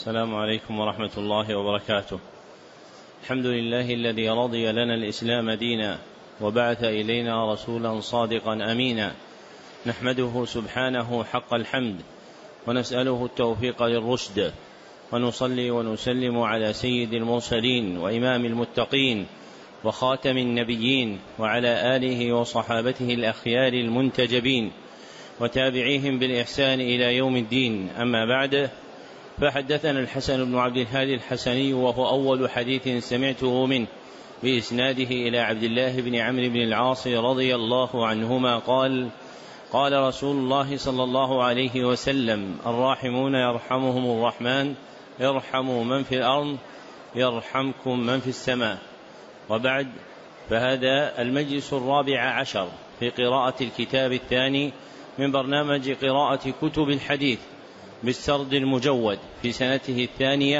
السلام عليكم ورحمة الله وبركاته. الحمد لله الذي رضي لنا الإسلام دينا وبعث إلينا رسولا صادقا أمينا، نحمده سبحانه حق الحمد ونسأله التوفيق للرشد، ونصلي ونسلم على سيد المرسلين وإمام المتقين وخاتم النبيين وعلى آله وصحابته الأخيار المنتجبين وتابعيهم بالإحسان إلى يوم الدين. أما بعد، فحدثنا الحسن بن عبد الهادي الحسني، وهو أول حديث سمعته منه بإسناده إلى عبد الله بن عمرو بن العاص رضي الله عنهما قال: قال رسول الله صلى الله عليه وسلم: الراحمون يرحمهم الرحمن، ارحموا من في الأرض يرحمكم من في السماء. وبعد، فهذا المجلس 14 في قراءة الكتاب الثاني من برنامج قراءة كتب الحديث بالسرد المجود في سنته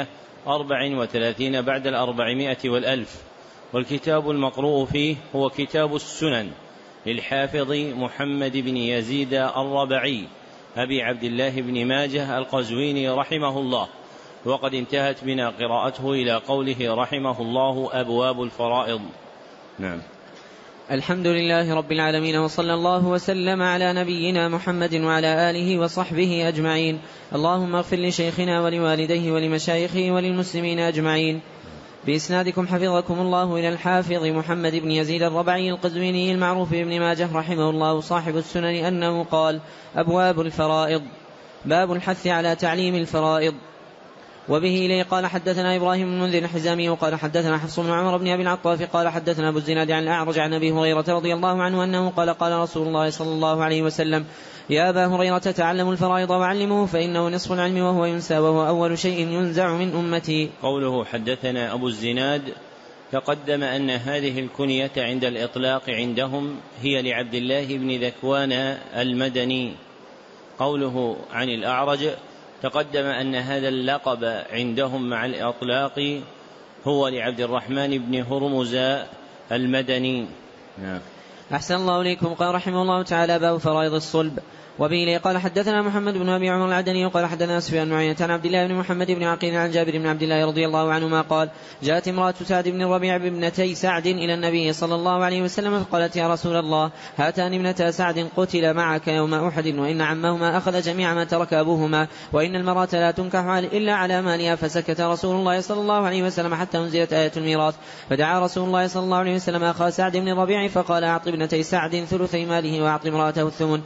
34 بعد 400 والألف. والكتاب المقروء فيه هو كتاب السنن للحافظ محمد بن يزيد الربعي أبي عبد الله بن ماجه القزويني رحمه الله، وقد انتهت بنا قراءته إلى قوله رحمه الله: أبواب الفرائض. نعم. الحمد لله رب العالمين، وصلى الله وسلم على نبينا محمد وعلى آله وصحبه أجمعين. اللهم اغفر لشيخنا ولوالديه ولمشايخه وللمسلمين أجمعين. بإسنادكم حفظكم الله إلى الحافظ محمد بن يزيد الربعي القزويني المعروف بابن ماجه رحمه الله صاحب السنن أنه قال: أبواب الفرائض، باب الحث على تعليم الفرائض. وبه إليه قال حدثنا إبراهيم بن المنذر الحزامي وقال حدثنا حفص بن عمر بن أبي العطاف قال حدثنا أبو الزناد عن الأعرج عن أبي هريرة رضي الله عنه أنه قال: قال رسول الله صلى الله عليه وسلم: يا أبا هريرة تعلموا الفرائض وعلموه، فإنه نصف العلم وهو ينسى، وهو أول شيء ينزع من أمتي. قوله حدثنا أبو الزناد، تقدم أن هذه الكنية عند الإطلاق عندهم هي لعبد الله بن ذكوان المدني. قوله عن الأعرج، تقدم أن هذا اللقب عندهم مع الإطلاق هو لعبد الرحمن بن هرمز المدني. نعم. أحسن الله إليكم. قال رحمه الله تعالى: باب فرائض الصلب. وبه قال حدثنا محمد بن أبي عمر العدني وقال حدثنا سفيان بن عيينة عن عبد الله بن محمد بن عقيل عن جابر بن عبد الله رضي الله عنهما قال: جاءت امرأة سعد بن الربيع بابنتي سعد إلى النبي صلى الله عليه وسلم فقالت: يا رسول الله، هاتان ابنتا سعد قتل معك يوم أحد، وإن عمهما أخذ جميع ما ترك أبوهما، وإن المرأة لا تنكح إلا على مالها. فسكت رسول الله صلى الله عليه وسلم حتى أنزلت آية الميراث. فدعا رسول الله صلى الله عليه وسلم أخا سعد بن الربيع فقال: أعط ابنتي سعد ثلثي ماله وأعط امرأته الثمن.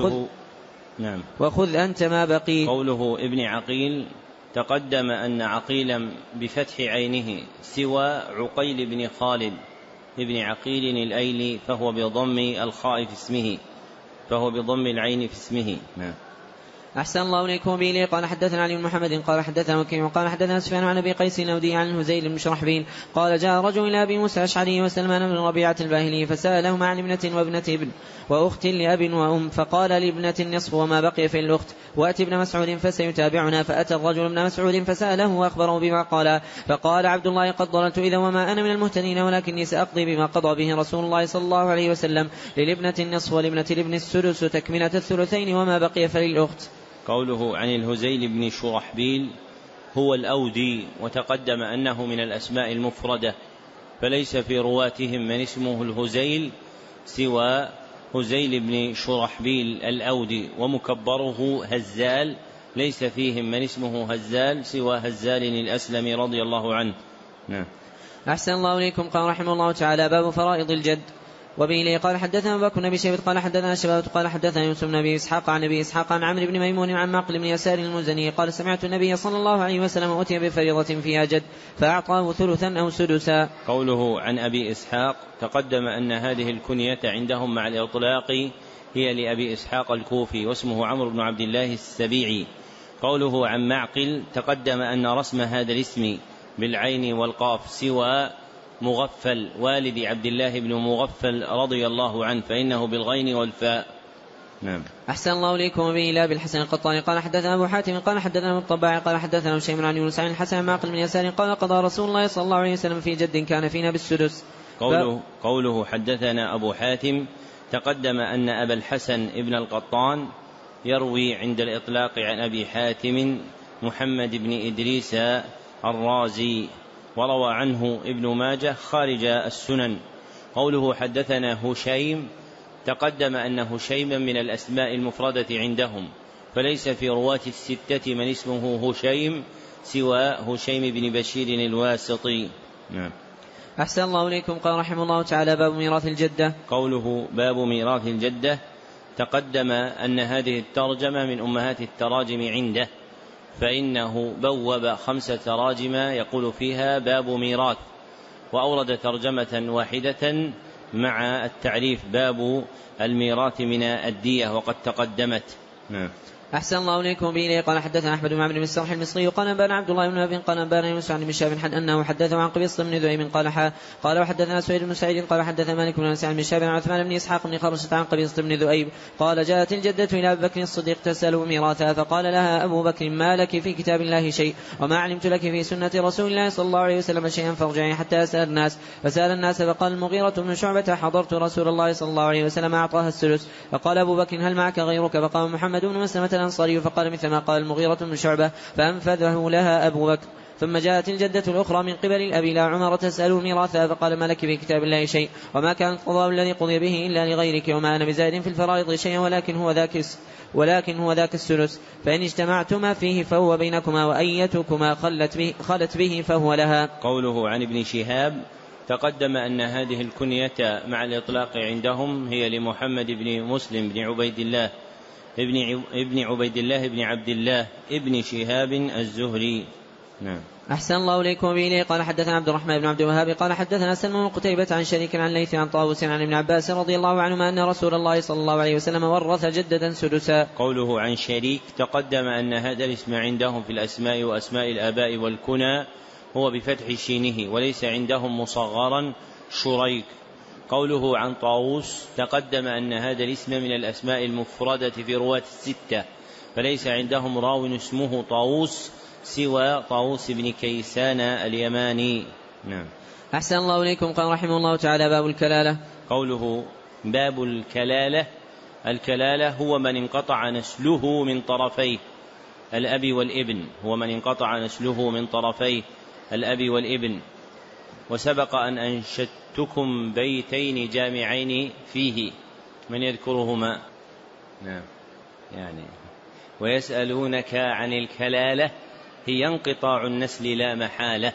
نعم. وخذ أنت ما بقي. قوله ابن عقيل، تقدم أن عقيلا بفتح عينه سوى عقيل بن خالد ابن عقيل الأيلي، فهو بضم الخاء في اسمه، فهو بضم العين في اسمه. نعم. أحسن الله إليكم. به قال حدثنا علي بن محمد قال حدثنا وكيع قال حدثنا سفيان عن أبي قيس النودي عن الهزيل بن شرحبيل قال: جاء رجل إلى أبي موسى الأشعري وسلمان بن ربيعة الباهلي فسألهما عن ابنة وابنة ابن وأخت لأب وأم، فقال: لابنة النصف وما بقي في الأخت، وأتي ابن مسعود فسيتابعنا. فأتى الرجل ابن مسعود فسأله وأخبره بما قال، فقال عبد الله: قد ضللت إذا وما أنا من المهتدين، ولكني سأقضي بما قضى به رسول الله صلى الله عليه وسلم: للابنة النصف ولابنة الابن السدس تكملة الثلثين وما بقي فللأخت. قوله عن الهزيل بن شرحبيل هو الأودي، وتقدم أنه من الأسماء المفردة، فليس في رواتهم من اسمه الهزيل سوى هزيل بن شرحبيل الأودي، ومكبره هزال، ليس فيهم من اسمه هزال سوى هزال الأسلمي رضي الله عنه. نعم. أحسن الله إليكم. قال رحمه الله تعالى: باب فرائض الجد. وبه قال حدثنا أبو بكر بن شيبة قال حدثنا شباب قال حدثنا يوسف بن أبي إسحاق عن أبي إسحاق عن عمرو بن ميمون عن معقل بن يسار المزني قال: سمعت النبي صلى الله عليه وسلم أتي بفريضة فيها جد فأعطاه ثلثا أو سدسا. قوله عن أبي إسحاق، تقدم أن هذه الكنية عندهم مع الإطلاق هي لأبي إسحاق الكوفي، واسمه عمرو بن عبد الله السبيعي. قوله عن معقل، تقدم أن رسم هذا الاسم بالعين والقاف سوى مغفل والد عبد الله بن مغفل رضي الله عنه، فإنه بالغين والفاء. نعم. أحسن الله إليكم. وبه لا بالحسن القطاني قال حدثنا أبو حاتم قال حدثنا الطباعي قال حدثنا شيء عن يونس عن الحسن معقل بن يسار قال: قضى رسول الله صلى الله عليه وسلم في جد كان فينا بالسدس. قوله حدثنا أبو حاتم، تقدم أن أبا الحسن ابن القطان يروي عند الإطلاق عن أبي حاتم محمد بن إدريس الرازي، وروى عنه ابن ماجه خارج السنن. قوله حدثنا هشيم، تقدم أن هشيما من الأسماء المفردة عندهم، فليس في رواة الستة من اسمه هشيم سوى هشيم بن بشير الواسطي. نعم. أحسن الله إليكم. قال رحمه الله تعالى: باب ميراث الجدة. قوله باب ميراث الجدة، تقدم أن هذه الترجمة من أمهات التراجم عنده، فإنه بوب 5 تراجم يقول فيها باب ميراث، وأورد ترجمة واحدة مع التعريف باب الميراث من الدية وقد تقدمت. نعم. أحسن الله إليكم. به قال حدثنا أحمد بن عمرو بن السرح المصري قال أنبانا عبد الله بن أبي قال أنبانا يونس عن شهاب أنه حدثه عن قبيصة بن ذؤيب قال وحدثنا سعيد بن سعيد قال حدثنا مالك بن أنس عن شهاب عن عثمان بن إسحاق بن خرشة عن قبيصة بن ذؤيب قال: جاءت الجدة إلى أبي بكر الصديق تسأله ميراثها، فقال لها أبو بكر: ما لك في كتاب الله شيء، وما علمت لك في سنة رسول الله صلى الله عليه وسلم شيئا، فارجعي حتى أسأل الناس. فسأل الناس، فقال المغيرة بن شعبة: حضرت رسول الله صلى الله عليه وسلم أعطاها الثلث. فقال أبو بكر: هل معك غيرك؟ فقام محمد بن مسلمة الأنصاري فقال مثل ما قال المغيرة بن شعبة، فأنفذه لها أبو بكر. ثم جاءت الجدة الأخرى من قبل الأبي لا عمر تسأله ميراثها، فقال: ما لك في كتاب الله شيء، وما كان القضاء الذي قضي به إلا لغيرك، وما أنا بزائد في الفرائض شيئا، ولكن هو ذاك الثلث، فإن اجتمعتما فيه فهو بينكما، وأيتكما خلت به فهو لها. قوله عن ابن شهاب، تقدم أن هذه الكنية مع الإطلاق عندهم هي لمحمد بن مسلم بن عبيد الله ابن عبيد الله بن عبد الله ابن شهاب الزهري. نعم. أحسن الله إليكم. به قال حدثنا عبد الرحمن بن عبد الوهاب قال حدثنا سلمى بن قتيبة عن شريك عن ليث عن طاووس عن ابن عباس رضي الله عنهما أن رسول الله صلى الله عليه وسلم ورث جدة سدسا. قوله عن شريك، تقدم أن هذا الاسم عندهم في الأسماء وأسماء الآباء والكنى هو بفتح شينه، وليس عندهم مصغرا شريك. قوله عن طاووس، تقدم أن هذا الاسم من الأسماء المفردة في رواة الستة، فليس عندهم راو اسمه طاووس سوى طاووس بن كيسان اليماني. نعم. أحسن الله إليكم. قال رحمه الله تعالى: باب الكلالة. قوله باب الكلالة، الكلالة هو من انقطع نسله من طرفيه الأب والابن، هو من انقطع نسله من طرفيه الأب والابن. وسبق أن أنشدتكم بيتين جامعين فيه، من يذكرهما؟ نعم. يعني ويسألونك عن الكلالة هي انقطاع النسل لا محالة،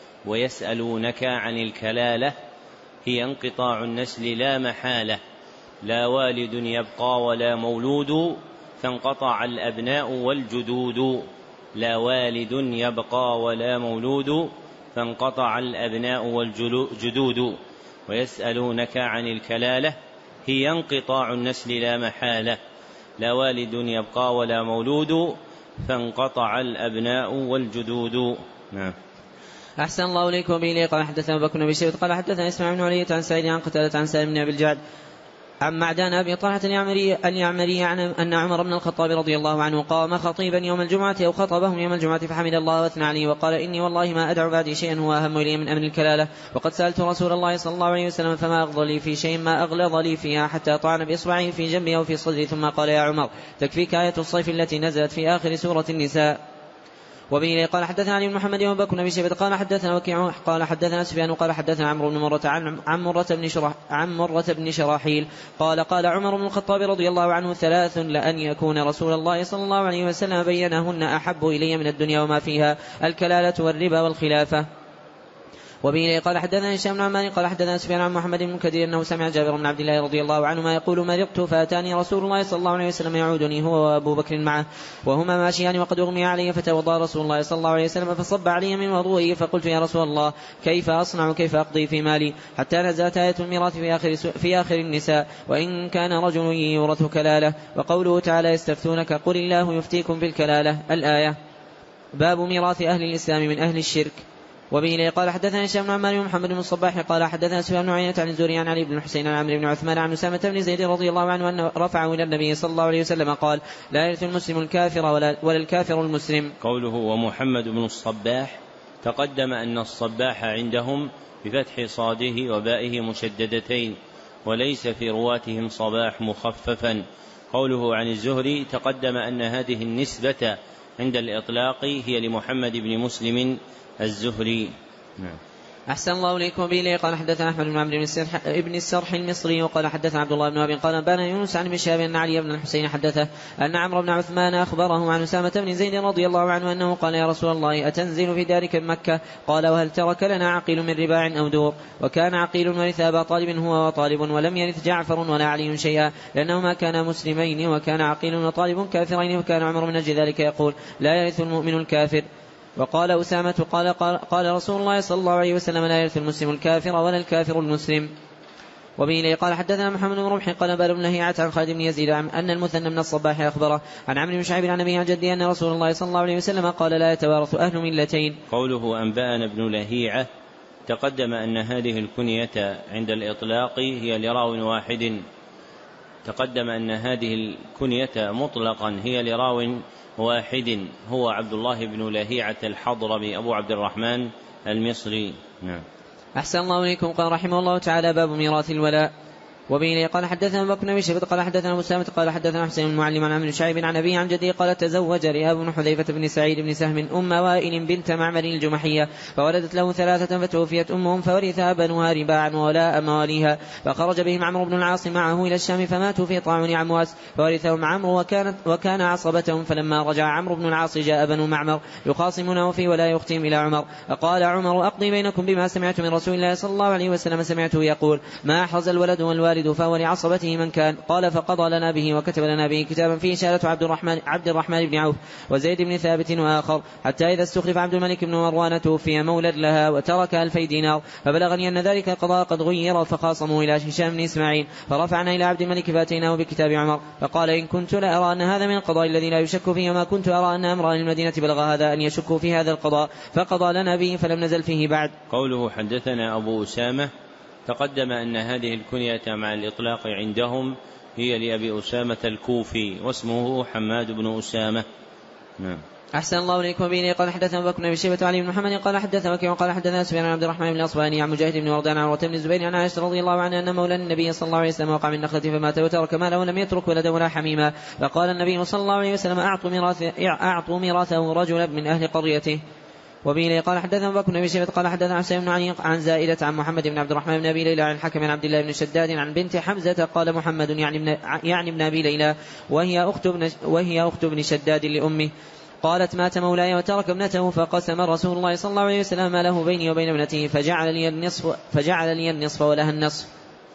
ويسألونك عن الكلالة هي انقطاع النسل لا محالة، لا والد يبقى ولا مولود، فانقطع الأبناء والجدود. لا والد يبقى ولا مولود، فانقطع الأبناء والجدود. ويسألونك عن الكلالة هي انقطاع النسل لا محالة، لا والد يبقى ولا مولود، فانقطع الأبناء والجدود. نعم. أحسن الله إليكم. به قال حدثنا أبو بكر بن شيبة قال حدثنا إسماعيل بن علي عن سعيد عن قتادة عن سالم بن أبي الجعد عن معدان أبي طلحة اليعمري أن عمر بن الخطاب رضي الله عنه قام خطيبا يوم الجمعة أو خطبهم يوم الجمعة فحمد الله واثنى عليه وقال: إني والله ما أدع بعدي شيئا هو أهم إلي من أمر الكلالة، وقد سألت رسول الله صلى الله عليه وسلم فما أغضى لي في شيء ما أغلظ لي فيها، حتى طعن بإصبعه في جنبي أو في صدري، ثم قال: يا عمر، تكفيك آية الصيف التي نزلت في آخر سورة النساء. وبه قال حدثنا علي بن محمد وبكر بن شيبة قال حدثنا وكيع قال حدثنا سفيان قال حدثنا عمرو بن مرة عن مرة بن شراحيل قال عمر بن الخطاب رضي الله عنه: 3 لأن يكون رسول الله صلى الله عليه وسلم بينهن أحب إلي من الدنيا وما فيها: الكلالة والربا والخلافة. وبه قال حدثنا هشام بن عمار قال حدثنا سفيان عن محمد بن كثير أنه سمع جابر بن عبد الله رضي الله عنهما يقول: مرضت فأتاني رسول الله صلى الله عليه وسلم يعودني هو وأبو بكر معه وهما ماشيان وقد أغمي علي، فتوضأ رسول الله صلى الله عليه وسلم فصب علي من وضوئه، فقلت: يا رسول الله، كيف أصنع كيف أقضي في مالي؟ حتى نزلت آية الميراث في آخر النساء: وإن كان رجل يورث كلالة. وقوله تعالى: يستفتونك قل الله يفتيكم في الكلالة، الآية. باب ميراث أهل الإسلام من أهل الشرك. وبه قال حدثنا هشام بن عمار ومحمد بن الصباح قال حدثنا سفيان بن عيينة عن الزهري عن علي بن الحسين عن عمرو بن عثمان عن أسامة بن زيد رضي الله عنه أن رفعه إلى النبي صلى الله عليه وسلم قال: لا يرث المسلم الكافر ولا الكافر المسلم. قوله ومحمد بن الصباح، تقدم أن الصباح عندهم بفتح صاده وبائه مشددتين، وليس في رواتهم صباح مخففا. قوله عن الزهري، تقدم أن هذه النسبة عند الإطلاق هي لمحمد بن مسلم الزهري. نعم. أحسن الله إليكم. به قال حدثنا أحمد بن عمرو بن السرح المصري وقال حدثنا عبد الله بن وهب قال أنبانا يونس عن شهاب أن علي بن الحسين حدثه أن عمرو بن عثمان أخبره عن أسامة بن زيد رضي الله عنه أنه قال يا رسول الله أتنزل في دارك بمكة؟ قال وهل ترك لنا عقيل من رباع أو دور؟ وكان عقيل ورث أبا طالب هو وطالب ولم يرث جعفر ولا علي شيئا لأنهما كانا مسلمين وكان عقيل وطالب كافرين وكان عمر من أجل ذلك يقول لا يرث المؤمن الكافر. وقال أسامة قال رسول الله صلى الله عليه وسلم لا يرث المسلم الكافر ولا الكافر المسلم. وبه قال حدثنا محمد بن رمح قال بال بن لهيعة عن خالد بن يزيد أن المثنى بن الصباح أخبره عن عمرو بن شعيب عن أبيه عن جده أن رسول الله صلى الله عليه وسلم قال لا يتوارث أهل ملتين. قوله أنبأنا ابن لهيعة تقدم أن هذه الكنية عند الإطلاق هي لراو واحد. تقدم أن هذه الكنية مطلقا هي لراو واحد هو عبد الله بن لهيعة الحضرمي أبو عبد الرحمن المصري. نعم. أحسن الله إليكم. قال رحمه الله تعالى باب ميراث الولاء. وبه قال حدثنا بكر بن شيبة قال حدثنا أسامة قال حدثنا حسين المعلم عن عمرو شعيب عن أبيه عن جده قال تزوج رئاب بن حذيفة بن سعيد بن سهم أم وائل بنت معمر الجمحية فولدت له 3 فتوفيت أمهم فورثها بنوها رباعا وولاء مواليها فخرج بهم عمرو بن العاص معه إلى الشام فماتوا في طاعون عمواس فورثهم عمرو وكان عصبتهم فلما رجع عمرو بن العاص جاء بنو معمر يخاصمونه في ولا يختهم إلى عمر فقال عمر أقضي بينكم بما سمعت من رسول الله صلى الله عليه وسلم سمعته يقول ما أحرز الولد والوالد فهو لعصبته من كان. قال فقضى لنا به وكتب لنا به كتابا فيه شهادة عبد الرحمن بن عوف وزيد بن ثابت وآخر حتى إذا استخلف عبد الملك بن مروان توفي مولد لها وترك 2000 دينار فبلغني أن ذلك القضاء قد غير فخاصموا إلى هشام بن إسماعيل فرفعنا إلى عبد الملك فأتيناه بكتاب عمر فقال إن كنت لأرى أن هذا من القضاء الذي لا يشك فيه وما كنت أرى أن أمر المدينة بلغ هذا أن يشكوا في هذا القضاء فقضى لنا به فلم نزل فيه بعد. قوله حدثنا أبو أسامة تقدم أن هذه الكنية مع الإطلاق عندهم هي لأبي أسامة الكوفي واسمه حماد بن أسامة. نعم. أحسن الله إليكم. به قال حدثنا بكر بن شيبة علي بن محمد قال حدثنا وكيع قال حدثنا سفيان عن عبد الرحمن بن أصبهاني عن مجاهد بن وردان عن عروة بن الزبير عن عائشة رضي الله عنها أن مولى النبي صلى الله عليه وسلم وقع من نخلة فمات وترك ماله ولم يترك ولدا ولا حميما فقال النبي صلى الله عليه وسلم أعطوا ميراثه رجلا من أهل قريته. وبه قال حدثنا بكر بن شيبة قال حدثنا حسين بن علي عن زائدة عن محمد بن عبد الرحمن بن أبي ليلى عن الحكم عن عبد الله بن شداد عن بنت حمزة قال محمد يعني ابن أبي ليلى وهي أخت ابن شداد لأمه قالت مات مولاي وترك ابنته فقسم رسول الله صلى الله عليه وسلم ما له بيني وبين ابنته فجعل لي النصف ولها النصف.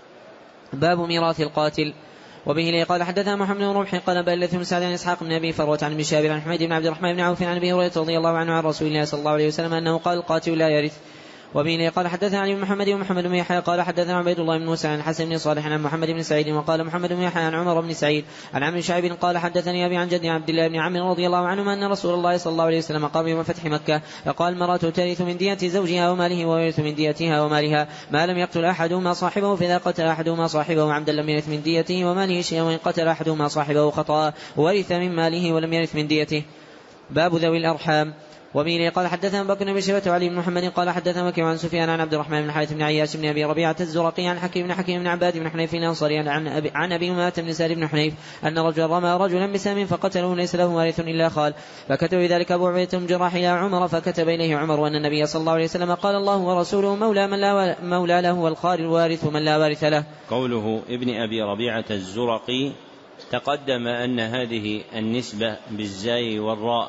باب ميراث القاتل. وبه قال حدثنا محمد بن رمح قال بل بن سعد عن اسحاق بن ابي فروه عن بشاب عن حميد بن عبد الرحمن بن عوف عن ابي هريره رضي الله عنه عن رسول الله صلى الله عليه وسلم انه قال القاتل لا يرث. وبه قال حدثنا علي بن محمد ومحمد بن يحيى قال حدثنا عبيد الله بن موسى عن الحسن بن صالح عن محمد بن سعيد وقال محمد بن يحيى عن عمر بن سعيد عن عمرو شعيب قال حدثني ابي عن جدي عبد الله بن عمرو رضي الله عنهما ان رسول الله صلى الله عليه وسلم قام يوم فتح مكه فقال المرأة ترث من دية زوجها وماله ويرث من ديتها ومالها ما لم يقتل احدهما صاحبه فاذا قتل احدهما صاحبه عمدا لم يرث من ديته وماله شيئا وان قتل احدهما صاحبه خطأ ورث من ماله ولم يرث من ديته. باب ذوي الارحام. وبه قال حدثنا بكر بن شيبة وعلي بن محمد قال حدثنا وكيع عن سفيان عن عبد الرحمن بن الحارث بن عياش بن ابي ربيعة الزرقي عن حكيم بن عباد بن حنيف الانصاري عن ابي أمامة بن سالم بن حنيف ان رجلا رمى رجلا بسهم فقتله ليس له وارث الا خال فكتب ذلك ابو عبيدة بن جراح الى عمر فكتب اليه عمر ان النبي صلى الله عليه وسلم قال الله ورسوله مولى من لا مولى له والخال الوارث من لا وارث له. قوله ابن ابي ربيعة الزرقي تقدم ان هذه النسبة بالزاي والراء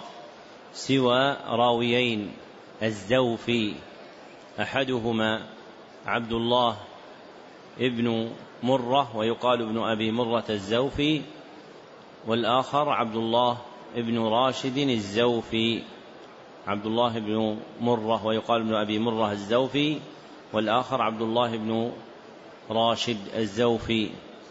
سوى راويين الزوفي أحدهما عبد الله ابن مرة ويقال ابن أبي مرة الزوفي والآخر عبد الله ابن راشد الزوفي. عبد الله ابن مرة ويقال ابن أبي مرة الزوفي والآخر عبد الله ابن راشد الزوفي.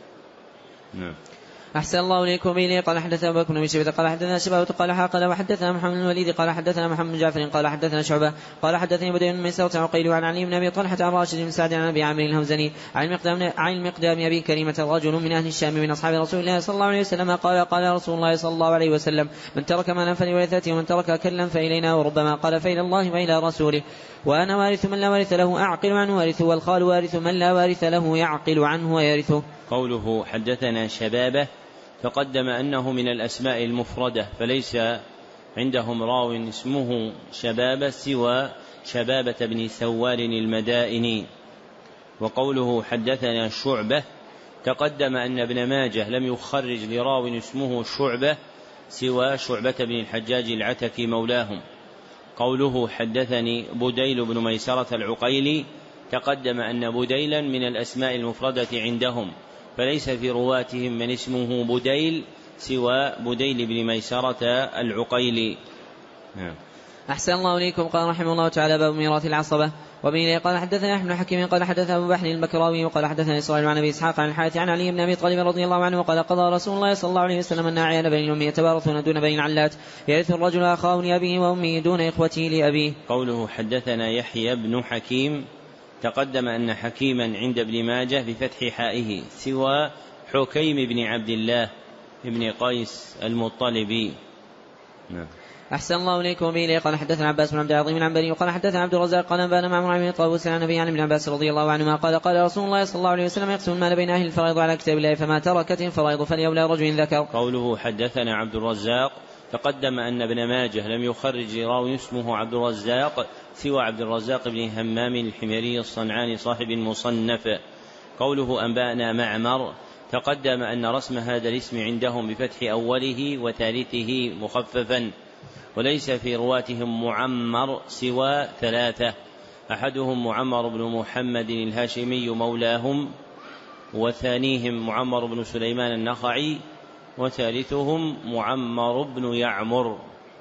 نعم. أحسن الله إليكم. به قال حدثنا بكر بن شيبة قال حدثنا شباب قال حاقل وحدثنا محمد بن الوليد قال حدثنا محمد بن جعفر قال حدثنا شعبة قال حدثني بدر بن ميسرة عقيل عن علي بن أبي طلحة عن راشد بن سعد عن أبي عامر الهوزني عن المقدام أبي كريمة رجل من أهل الشام من أصحاب رسول الله صلى الله عليه وسلم قال رسول الله صلى الله عليه وسلم من ترك مالا فلورثته ومن ترك كلا فإلينا وربما قال فإلى الله وإلى رسوله وأنا وارث من لا وارث له أعقل عنه وارثه والخال وارث من لا وارث له يعقل عنه ويرثه. قوله حدثنا شبابه تقدم أنه من الأسماء المفردة فليس عندهم راو اسمه شبابة سوى شبابة بن ثوال المدائني. وقوله حدثنا شعبة تقدم أن ابن ماجه لم يخرج لراو اسمه شعبة سوى شعبة بن الحجاج العتكي مولاهم. قوله حدثني بديل بن ميسرة العقيلي تقدم أن بديلا من الأسماء المفردة عندهم، فليس في رواتهم من اسمه بديل سوى بديل بن ميسرة العقيلي. أحسن الله إليكم. قال رحمه الله تعالى: باب ميراث العصبة. وبه قال حدثنا أحمد بن حكيم قال حدثنا أبو بحر المكراوي وقال حدثنا إسرائيل عن أبي إسحاق عن الحارث عن علي بن أبي طالب رضي الله عنه وقال: قضى رسول الله صلى الله عليه وسلم أن أعيان بني الأم يتبارثون دون بني العلات، يرث الرجل أخاه لأبيه وأمه دون إخوته لأبيه. قوله حدثنا يحيى بن حكيم تقدم أن حكيما عند ابن ماجه بفتح حائه سوى حكيم بن عبد الله بن قيس المطلبي. أحسن الله إليكم. به قال حدثنا عباس بن عبد العظيم العنبري وقال حدثنا عبد الرزاق قال أنبانا معمر بن طاووس عن النبي عن ابن عباس رضي الله عنهما قال: قال رسول الله صلى الله عليه وسلم: يقسم المال بين أهل الفرائض على كتاب الله، فما تركت الفرائض فلأولى رجل ذكر. قوله حدثنا عبد الرزاق تقدم أن ابن ماجه لم يخرج راوي اسمه عبد الرزاق سوى عبد الرزاق بن همام الحميري الصنعاني صاحب المصنف. قوله أنبانا معمر تقدم أن رسم هذا الاسم عندهم بفتح أوله وثالثه مخففا، وليس في رواتهم معمر سوى ثلاثة: أحدهم معمر بن محمد الهاشمي مولاهم، وثانيهم معمر بن سليمان النخعي، وثالثهم معمر بن يعمر.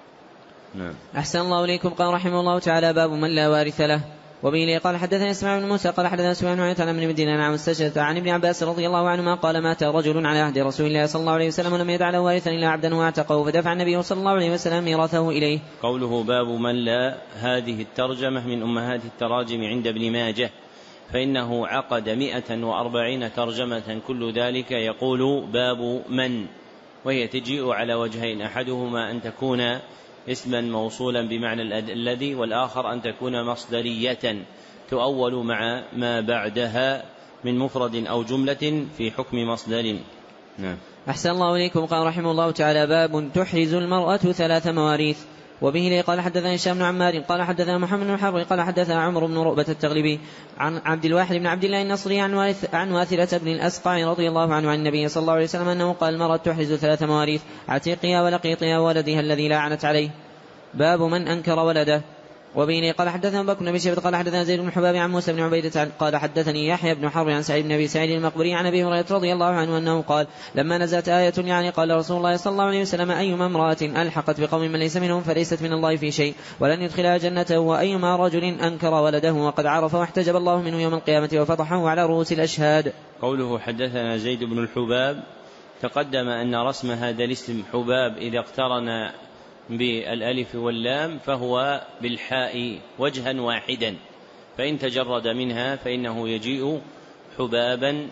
أحسن الله إليكم. قال رحمه الله تعالى: باب من لا وارث له. وبه قال حدثنا اسماعيل بن موسى قال حدثنا سفيان عن ابن مدينة عن مستشهد عن ابن عباس رضي الله عنهما قال: مات رجل على عهد رسول الله صلى الله عليه وسلم ولم يدع له وارثا إلا عبدا واعتقه، فدفع النبي صلى الله عليه وسلم ميراثه إليه. قوله باب من لا، هذه الترجمة من أمهات التراجم عند ابن ماجه، فإنه عقد 140 ترجمة كل ذلك يقول باب من، وهي تجيء على وجهين: أحدهما أن تكون اسما موصولا بمعنى الذي، والآخر أن تكون مصدرية تؤول مع ما بعدها من مفرد أو جملة في حكم مصدر. أحسن الله إليكم. قال رحمه الله تعالى: باب تحرز المرأة 3 مواريث. وبه قال حدثنا هشام بن عمار قال حدثنا محمد بن حرب قال حدثنا عمرو بن رؤبة التغلبي عن عبد الواحد بن عبد الله النصري عن واثلة بن الأسقع رضي الله عنه عن النبي صلى الله عليه وسلم أنه قال: المرأة تحرز 3 مواريث: عتيقها ولقيطها وولدها الذي لعنت عليه. باب من أنكر ولده. وبه قال حدثنا بكر بن شيبة قال حدثنا زيد بن حباب عن موسى بن عبيدة قال حدثني يحيى بن حرب عن سعيد بن أبي سعيد المقبري عن أبي هريرة رضي الله عنه أنه قال: لما نزلت آية يعني قال رسول الله صلى الله عليه وسلم: أيما امرأة ألحقت بقوم من ليس منهم فليست من الله في شيء ولن يدخلها جنته، وأيما رجل أنكر ولده وقد عرف واحتجب الله منه يوم القيامة وفضحه على رؤوس الأشهاد. قوله حدثنا زيد بن الحباب تقدم أن رسم هذا الاسم حباب إذا اقترن بالألف واللام فهو بالحاء وجها واحدا، فإن تجرد منها فإنه يجيء حبابا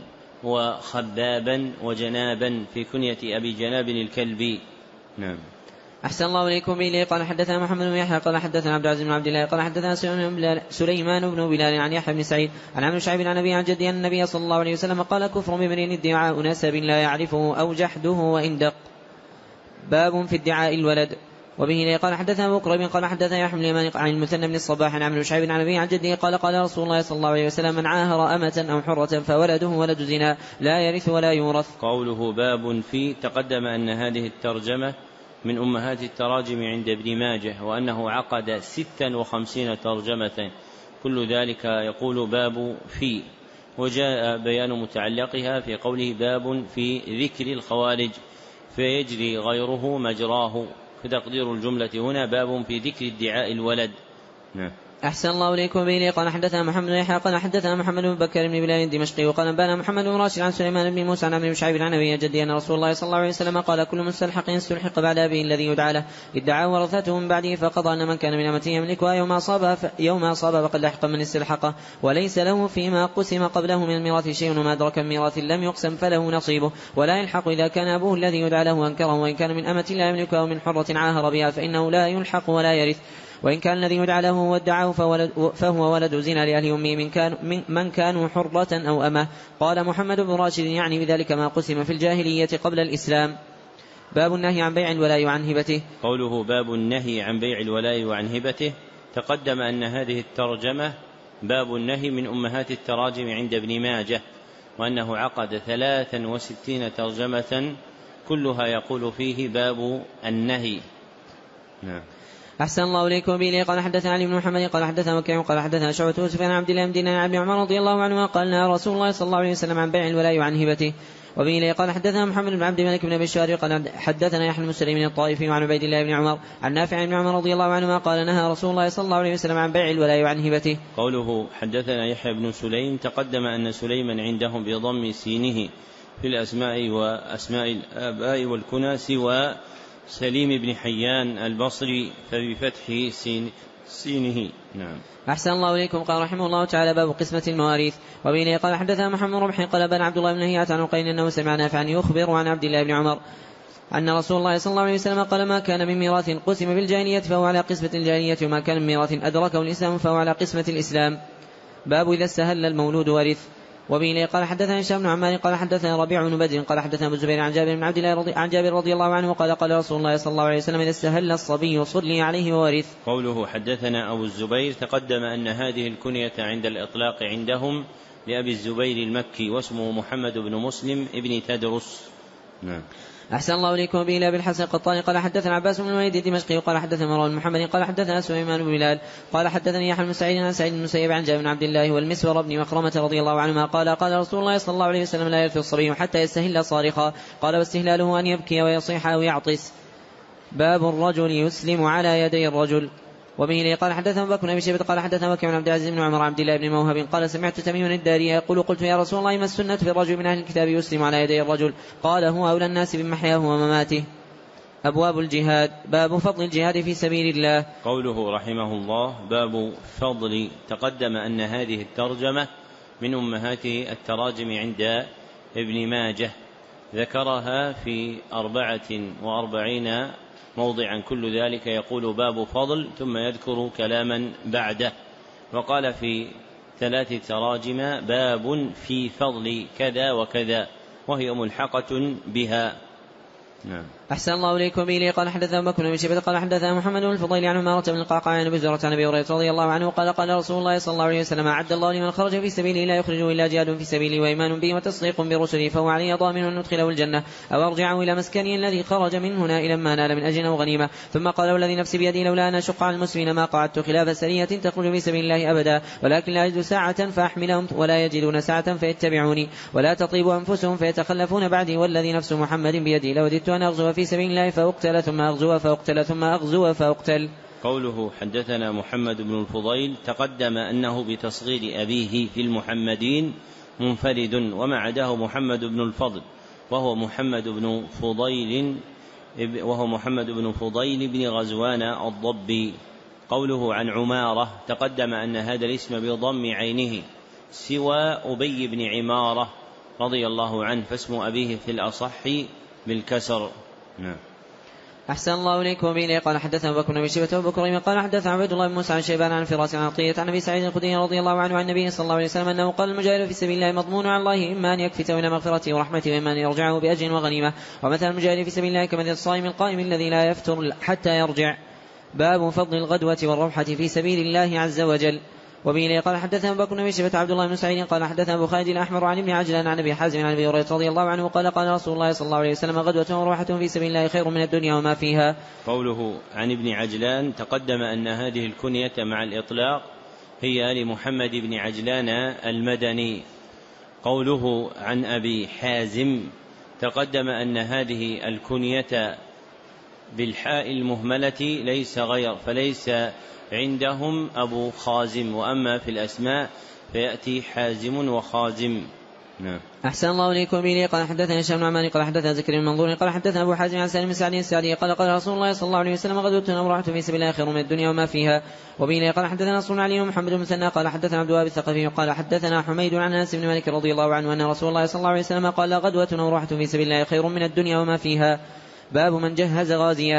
وخبابا وجنابا في كنية أبي جناب الكلبي. أحسن الله إليكم. به قال حدثنا محمد بن يحيى قال حدثنا عبد العزيز بن عبد الله قال حدثنا سليمان بن بلال عن يحيى بن سعيد عن عمرو شعيب عن أبي عن جدي أن النبي صلى الله عليه وسلم قال: كفر بامرئ ادعاء نسب لا يعرفه أو جحده وإن دق. باب في ادعاء الولد. وبه قال حدثنا بكر بن قال حدثنا يحيى بن اليماني عن المثنى بن الصباح عن عمرو شعيب عن أبي عن جدي قال: قال رسول الله صلى الله عليه وسلم: من عاهر أمة أو حرة فولده ولد زنا لا يرث ولا يورث. قوله باب في تقدم أن هذه الترجمة من أمهات التراجم عند ابن ماجه، وأنه عقد 56 ترجمة كل ذلك يقول باب في، وجاء بيان متعلقها في قوله باب في ذكر الخوارج فيجري غيره مجراه، فتقدير الجملة هنا باب في ذكر ادعاء الولد. أحسن الله إليكم. به قال حدثنا محمد بن يحيى قال حدثنا محمد بن بكر بن بلال الدمشقي وقال أنبانا محمد بن راشد عن سليمان بن موسى عن عمرو شعيب عن أبي جدي أن رسول الله صلى الله عليه وسلم قال: كل مستلحق يستلحق بعد أبيه الذي يدعى له ادعى ورثته من بعده، فقضى أن من كان من أمته يملكها يوم أصاب فقد لحق من استلحقه، وليس له فيما قسم قبله من الميراث شيء، وما أدرك من ميراث لم يقسم فله نصيبه، ولا يلحق إذا كان أبوه الذي يدعى له أنكره، وإن كان من أمة لا يملكها ومن حرة عاهر بها فإنه لا يلحق ولا يرث، وإن كان الذي يدعى له وادعاه فهو ولد زنا لأهل أمه من كانوا حرة أو أمة. قال محمد بن راشد: يعني بذلك ما قسم في الجاهلية قبل الإسلام. باب النهي عن بيع الولاء وعن هبته. قوله باب النهي عن بيع الولاء وعن هبته، تقدم أن هذه الترجمة باب النهي من أمهات التراجم عند ابن ماجه، وأنه عقد 63 ترجمة كلها يقول فيه باب النهي. نعم. أحسن الله إليكم به. قال حدثنا علي بن محمد قال حدثنا وكيع قال حدثنا شعبة سفيان عبد الله بن دينار عن ابن عمر رضي الله عنهما قال نهى رسول الله صلى الله عليه وسلم عن بيع الولاء وعن هبته. وبه قال حدثنا محمد بن عبد الملك بن ابي الشاري قال حدثنا يحيى بن سليم الطائفي وعن عبيد الله بن عمر عن نافع بن عمر رضي الله عنهما قال نهى رسول الله صلى الله عليه وسلم عن بيع الولاء وعن هبته. قوله حدثنا يحيى بن سليم، تقدم أن سليما عندهم بضم سينه في الأسماء وأسماء الآباء والكنى سوى سليم بن حيان البصري فبفتح سينه. نعم. أحسن الله إليكم. قال رحمه الله تعالى باب قسمة المواريث. وبه قال حدثنا محمد بن ربح قال بن عبد الله بن هيات عن عقيل أنه سمع نافعا يخبر عن عبد الله بن عمر أن رسول الله صلى الله عليه وسلم قال ما كان من ميراث قسم بالجاهلية فهو على قسمة الجاهلية، وما كان من ميراث أدركه الإسلام فهو على قسمة الإسلام. باب إذا استهل المولود ورث. وبه قال حدثنا هشام بن عمار قال حدثنا ربيع بن بدر قال حدثنا ابو الزبير عن جابر بن عبد الله عن جابر رضي الله عنه قال قال رسول الله صلى الله عليه وسلم إذا استهل الصبي صلي عليه وورث. قوله حدثنا أبو الزبير، تقدم أن هذه الكنية عند الإطلاق عندهم لأبي الزبير المكي واسمه محمد بن مسلم ابن تدرس. نعم. أحسن الله إليكم. به أبي الحسن القطاني قال حدثنا عباس بن الوليد الدمشقي قال حدثنا مروان بن محمد قال حدثنا سليمان بن بلال قال حدثني يحيى بن سعيد عن سعيد بن المسيب عن جابر بن عبد الله والمسور بن مخرمة رضي الله عنهما قال قال رسول الله صلى الله عليه وسلم لا يرث الصبي حتى يستهل صارخا. قال واستهلاله أن يبكي ويصيح أو يعطس. باب الرجل يسلم على يدي الرجل. وبه قال حدثنا بكر بن ابي شيبه قال حدثنا وكيع بن عبد العزيز بن عمر عبد الله بن موهب قال سمعت تميما الداري يقول قلت يا رسول الله ما السنة في الرجل من اهل الكتاب يسلم على يدي الرجل؟ قال هو اولى الناس بمحياه ومماته. أبواب الجهاد. باب فضل الجهاد في سبيل الله. قوله رحمه الله باب فضل، تقدم أن هذه الترجمة من أمهات التراجم عند ابن ماجه، ذكرها في 44 موضعا كل ذلك يقول باب فضل ثم يذكر كلاما بعده، وقال في 3 تراجم باب في فضل كذا وكذا وهي ملحقة بها. نعم. أحسن الله إليكم. به قال حدثنا بكر بن ابي شيبه قال حدثنا محمد بن الفضيل عن عمارة بن القعقاع عن ابي هريرة عن ابي هريرة رضي الله عنه قال قال رسول الله صلى الله عليه وسلم أعد الله لمن خرج في سبيله لا يخرجه إلا جهاد في سبيله وإيمان به وتصديق برسله فهو عليه ضامن أن ندخله الجنة أو أرجعه إلى مسكنه الذي خرج منه نائلا ما نال من أجر أو غنيمة. ثم قال والذي نفسي بيدي لولا أن أشق على المسلمين ما قعدت خلاف سرية تخرج في سبيل الله أبدا، ولكن لا يجد ساعة فأحملهم ولا يجدون ساعة فيتبعوني ولا تطيب أنفسهم فيتخلفون بعدي والذي نفس محمد بيدي لوددت أن أغزو في سبيل الله فأقتل ثم أغزو فأقتل ثم أغزو فأقتل. قوله حدثنا محمد بن الفضيل، تقدم أنه بتصغير أبيه في المحمدين منفرد، وما عداه محمد بن الفضل وهو محمد بن فضيل بن غزوان الضبي. قوله عن عمارة، تقدم أن هذا الاسم بضم عينه سوى أبي بن عمارة رضي الله عنه، فاسم أبيه في الأصح بالكسر. نعم. أحسن الله إليكم. به قال حدثنا بكر بن ابي شيبة وبكر قال حدثنا عبد الله بن موسى عن شيبان عن فراس عن عطية عن ابي سعيد الخدري رضي الله عنه عن النبي صلى الله عليه وسلم أنه قال المجاهد في سبيل الله مضمون على الله إما أن يكفته إلى مغفرته ورحمته وإما أن يرجعه بأجر وغنيمة، ومثل المجاهد في سبيل الله كمثل الصائم القائم الذي لا يفتر حتى يرجع. باب فضل الغدوة والروحة في سبيل الله عز وجل. وبه قال حدثنا بكر بن ابي شيبة عبد الله بن سعيد قال حدثنا ابو خالد الاحمر عن ابن عجلان عن ابي حازم عن ابي هريرة رضي الله عنه قال قال رسول الله صلى الله عليه وسلم غدوة وروحة في سبيل الله خير من الدنيا وما فيها. قوله عن ابن عجلان، تقدم أن هذه الكنية مع الإطلاق هي لمحمد بن عجلان المدني. قوله عن أبي حازم، تقدم أن هذه الكنية بالحاء المهملة ليس غير، فليس عندهم أبو خازم، وأما في الأسماء فيأتي حازم وخازم. نعم. أحسن الله إليكم. به قال حدثنا هشام بن عمار قال حدثنا زكريا بن منظور قال حدثنا أبو حازم عن سالم بن سعد السعدي قال قال رسول الله صلى الله عليه وسلم غدوة وروحة في سبيل الله خير من الدنيا وما فيها. وبه قال حدثنا نصر بن علي ومحمد بن مثنى قال حدثنا عبد الوهاب الثقفي قال حدثنا حميد عن أنس بن مالك رضي الله عنه أن رسول الله صلى الله عليه وسلم قال غدوة وروحة في سبيل الله خير من الدنيا وما فيها. باب من جهز غازيا.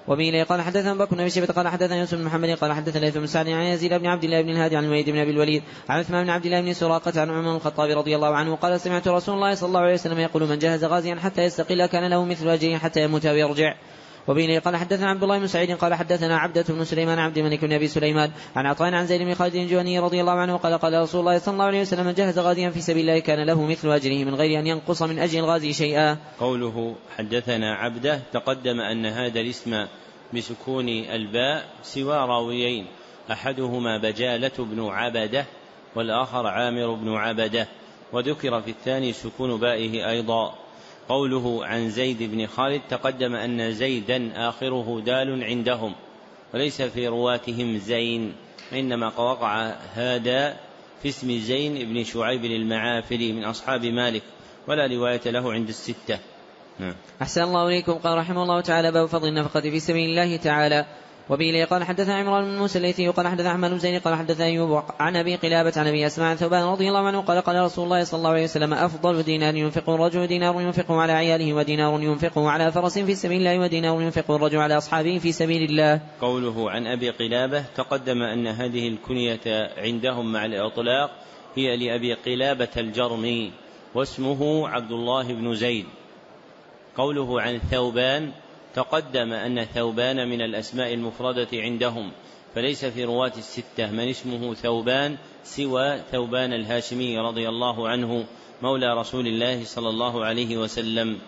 وبه قال حدثنا بكر بن شيبة قال حدثنا يوسف بن محمد قال حدثنا ليث بن سعد عن يزيد بن عبد الله بن الهادي عن الوليد بن أبي الوليد عن عثمان بن عبد الله بن سراقة عن عمر الخطاب رضي الله عنه قال سمعت رسول الله صلى الله عليه وسلم يقول من جهز غازيا حتى يستقل كان له مثل أجره حتى يموت ويرجع. وبه قال حدثنا عبد الله بن سعيد قال حدثنا عبدة بن سليمان عبد الملك بن أبي سليمان عن عطاء عن زيد بن خالد الجهني رضي الله عنه قال قال رسول الله صلى الله عليه وسلم من جهز غازيا في سبيل الله كان له مثل أجره من غير أن ينقص من أجر الغازي شيئا. قوله حدثنا عبده تقدم أن هذا الاسم بسكون الباء سوى راويين أحدهما بجالة بن عبده والآخر عامر بن عبده وذكر في الثاني سكون بائه أيضا. قوله عن زيد بن خالد تقدم أن زيدا آخره دال عندهم وليس في رواتهم زين إنما وقع هذا في اسم زين بن شعيب المعافري من أصحاب مالك ولا رواية له عند الستة. أحسن الله إليكم. قال رحمه الله تعالى باب فضل النفقة في سبيل الله تعالى. وبه قال حدثنا عمران بن موسى الليثي قال حدثنا أحمد بن زيد قال حدثنا أيوب عن أبي قلابة عن أبي أسماء عن ثوبان رضي الله عنه قال قال رسول الله صلى الله عليه وسلم أفضل دينار ينفقه الرجل دينار ينفقه على عياله ودينار ينفقه على فرس في سبيل الله ودينار ينفقه الرجل على أصحابه في سبيل الله. قوله عن أبي قلابة تقدم أن هذه الكنية عندهم مع الإطلاق هي لأبي قلابة الجرمي واسمه عبد الله بن زيد. قوله عن ثوبان تقدم أن ثوبان من الأسماء المفردة عندهم فليس في رواة الستة من اسمه ثوبان سوى ثوبان الهاشمي رضي الله عنه مولى رسول الله صلى الله عليه وسلم.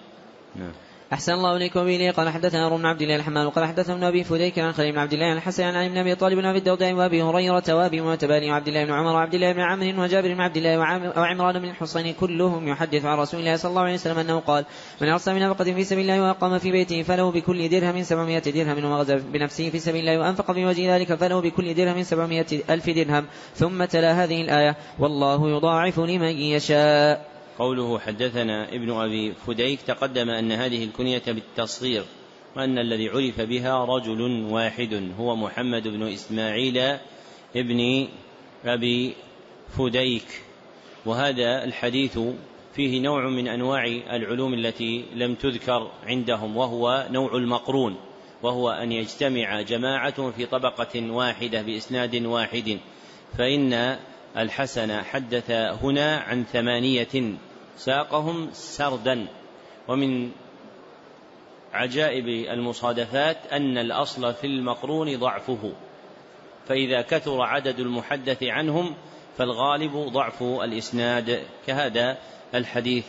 أحسن الله إليكم. به قال حدثنا هارون بن عبد الله الحمال قال حدثنا ابن أبي فديك عن خليل بن عبد الله عن الحسن عن علي بن أبي طالب وأبي الدرداء وأبي هريرة وأبي متباني وعبد الله بن عمر وعبد الله بن عمرو وجابر بن عبد الله وعمران بن الحصين كلهم يحدث عن رسول الله صلى الله عليه وسلم أنه قال من أرسل من نفقة في سبيل الله وأقام في بيته فله بكل درهم 700 درهم وغزا بنفسه في سبيل الله وأنفق في وجه ذلك فله بكل درهم 700 ألف درهم ثم تلا هذه الآية والله يضاعف لمن يشاء. قوله حدثنا ابن أبي فديك تقدم أن هذه الكنية بالتصغير وأن الذي عرف بها رجل واحد هو محمد بن إسماعيل ابن أبي فديك. وهذا الحديث فيه نوع من أنواع العلوم التي لم تذكر عندهم وهو نوع المقرون وهو أن يجتمع جماعة في طبقة واحدة بإسناد واحد. فإن الحسن حدث هنا عن 8 ساقهم سردا. ومن عجائب المصادفات أن الأصل في المقرون ضعفه فإذا كثر عدد المحدث عنهم فالغالب ضعف الإسناد كهذا الحديث.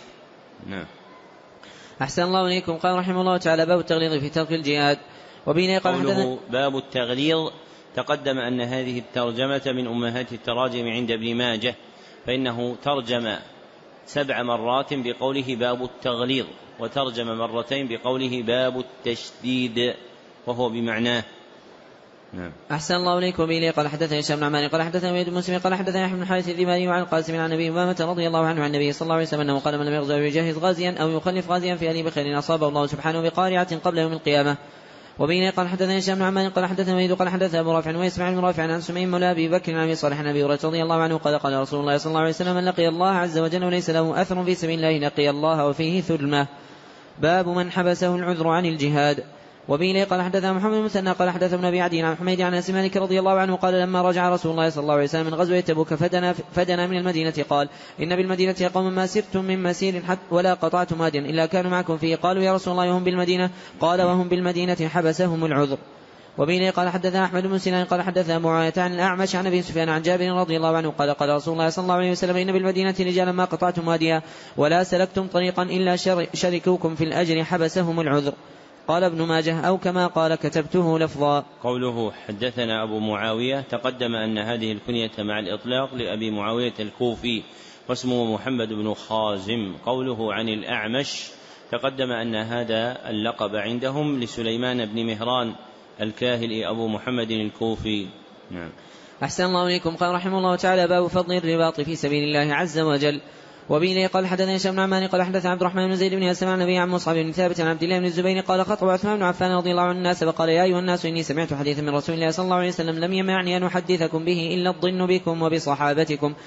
أحسن الله إليكم. قال رحمه الله تعالى باب التغليظ في ترك الجهاد. قوله باب التغليظ تقدم أن هذه الترجمة من أمهات التراجم عند ابن ماجه فإنه ترجم 7 مرات بقوله باب التغليظ وترجم 2 مرتين بقوله باب التشديد وهو بمعناه. أحسن الله إليكم. به قال حدثنا هشام بن عمار قال حدثنا وليد بن مسلم قال حدثنا يحيى بن حارث الذماري وعن القاسم عن أبي أمامة رضي الله عنه عن النبي صلى الله عليه وسلم أنه قال من لم يغزو يجهز غازيا أو يخلف غازيا في أهله بخير أصابه الله سبحانه بقارعة قبل يوم القيامة. وبين قال حدثنا هشام بن عمار قال حدثنا وليد قال حدثنا أبو رافع ويسمع بن رافع عن سميم مولى أبي بكر عن أبي صالح عن أبي هريرة رضي الله عنه قال قال رسول الله صلى الله عليه وسلم من لقي الله عز وجل وليس له أثر في سبيل الله لقي الله وفيه ثلمة. باب من حبسه العذر عن الجهاد. وبه قال حدثنا محمد بن مثنى قال حدثنا ابن أبي عدي عن حميد عن أنس مالك رضي الله عنه قال لما رجع رسول الله صلى الله عليه وسلم من غزوة تبوك فدنا من المدينة قال إن بالمدينة قوم ما سرتم من مسير حتى ولا قطعتم واديا إلا كانوا معكم فيه قالوا يا رسول الله وهم بالمدينة قال وهم بالمدينة حبسهم العذر. وبه قال حدثنا أحمد بن سنان قال حدثنا معاوية عن الأعمش عن أبي سفيان عن جابر رضي الله عنه قال قال رسول الله صلى الله عليه وسلم إن بالمدينة رجالا ما قطعتم واديا ولا سلكتم طريقا إلا شركوكم في الأجر حبسهم العذر. قال ابن ماجه أو كما قال كتبته لفظا. قوله حدثنا أبو معاوية تقدم أن هذه الكنية مع الإطلاق لأبي معاوية الكوفي واسمه محمد بن خازم. قوله عن الأعمش تقدم أن هذا اللقب عندهم لسليمان بن مهران الكاهلي أبو محمد الكوفي. أحسن الله إليكم. قال رحمه الله تعالى باب فضل الرباط في سبيل الله عز وجل. وبه قال حدثنا هشام بن عمار قال حدث عبد الرحمن بن زيد بن أسلم عن النبي عن مصعب بن ثابت عن عبد الله بن الزبير قال خطب عثمان بن عفان رضي الله عنه الناس فقال يا أيها الناس إني سمعت حديثا من رسول الله صلى الله عليه وسلم لم يمنعني أن أحدثكم به إلا الظن بكم وبصحابتكم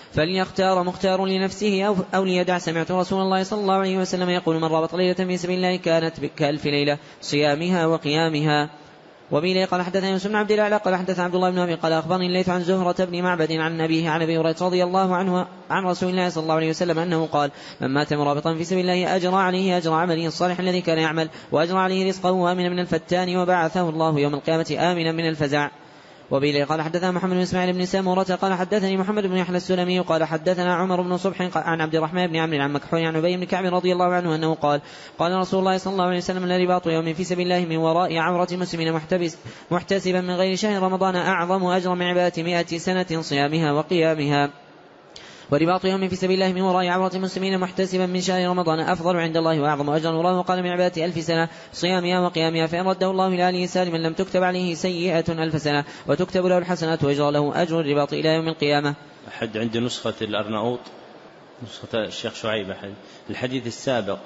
فليختار مختار لنفسه أو ليدع. سمعت رسول الله صلى الله عليه وسلم يقول: من رابط ليلة في سبيل الله كانت كألف ليلة صيامها وقيامها. وبه قال حدثنا يوسف بن عبد الأعلى قال حدثنا عبد الله بن أبي قال أخبرني الليث عن زهرة بن معبد عن أبيه عن أبي هريرة رضي الله عنه عن رسول الله صلى الله عليه وسلم أنه قال: من مات مرابطا في سبيل الله أجرى عليه أجر عمله الصالح الذي كان يعمل، وأجرى عليه رزقه آمنا من الفتان، وبعثه الله يوم القيامة آمنا من الفزع. وبه قال حدثنا محمد بن إسماعيل بن سامورة قال حدثني محمد بن يحيى السلمي قال حدثنا عمر بن صبح عن عبد الرحمن بن عمرو عن مكحول عن أبي بن كعب رضي الله عنه أنه قال: قال رسول الله صلى الله عليه وسلم: لرباط يوم في سبيل الله من وراء عورة المسلمين محتسبا من غير شهر رمضان أعظم أجرا من عبادة 100 سنة صيامها وقيامها. ورباط يوم في سبيل الله من وراء عورة المسلمين محتسبا من شهر رمضان أفضل عند الله وأعظم أجرا وراه قال من عبادة 1000 سنة صيامها وقيامها، فإن رده الله إلى أهله سالما لم تكتب عليه سيئة 1000 سنة وتكتب له الحسنات ويجرى له أجر الرباط إلى يوم القيامة. أحد عنده نسخة الأرناؤوط، نسخة الشيخ شعيب، أحد الحديث السابق: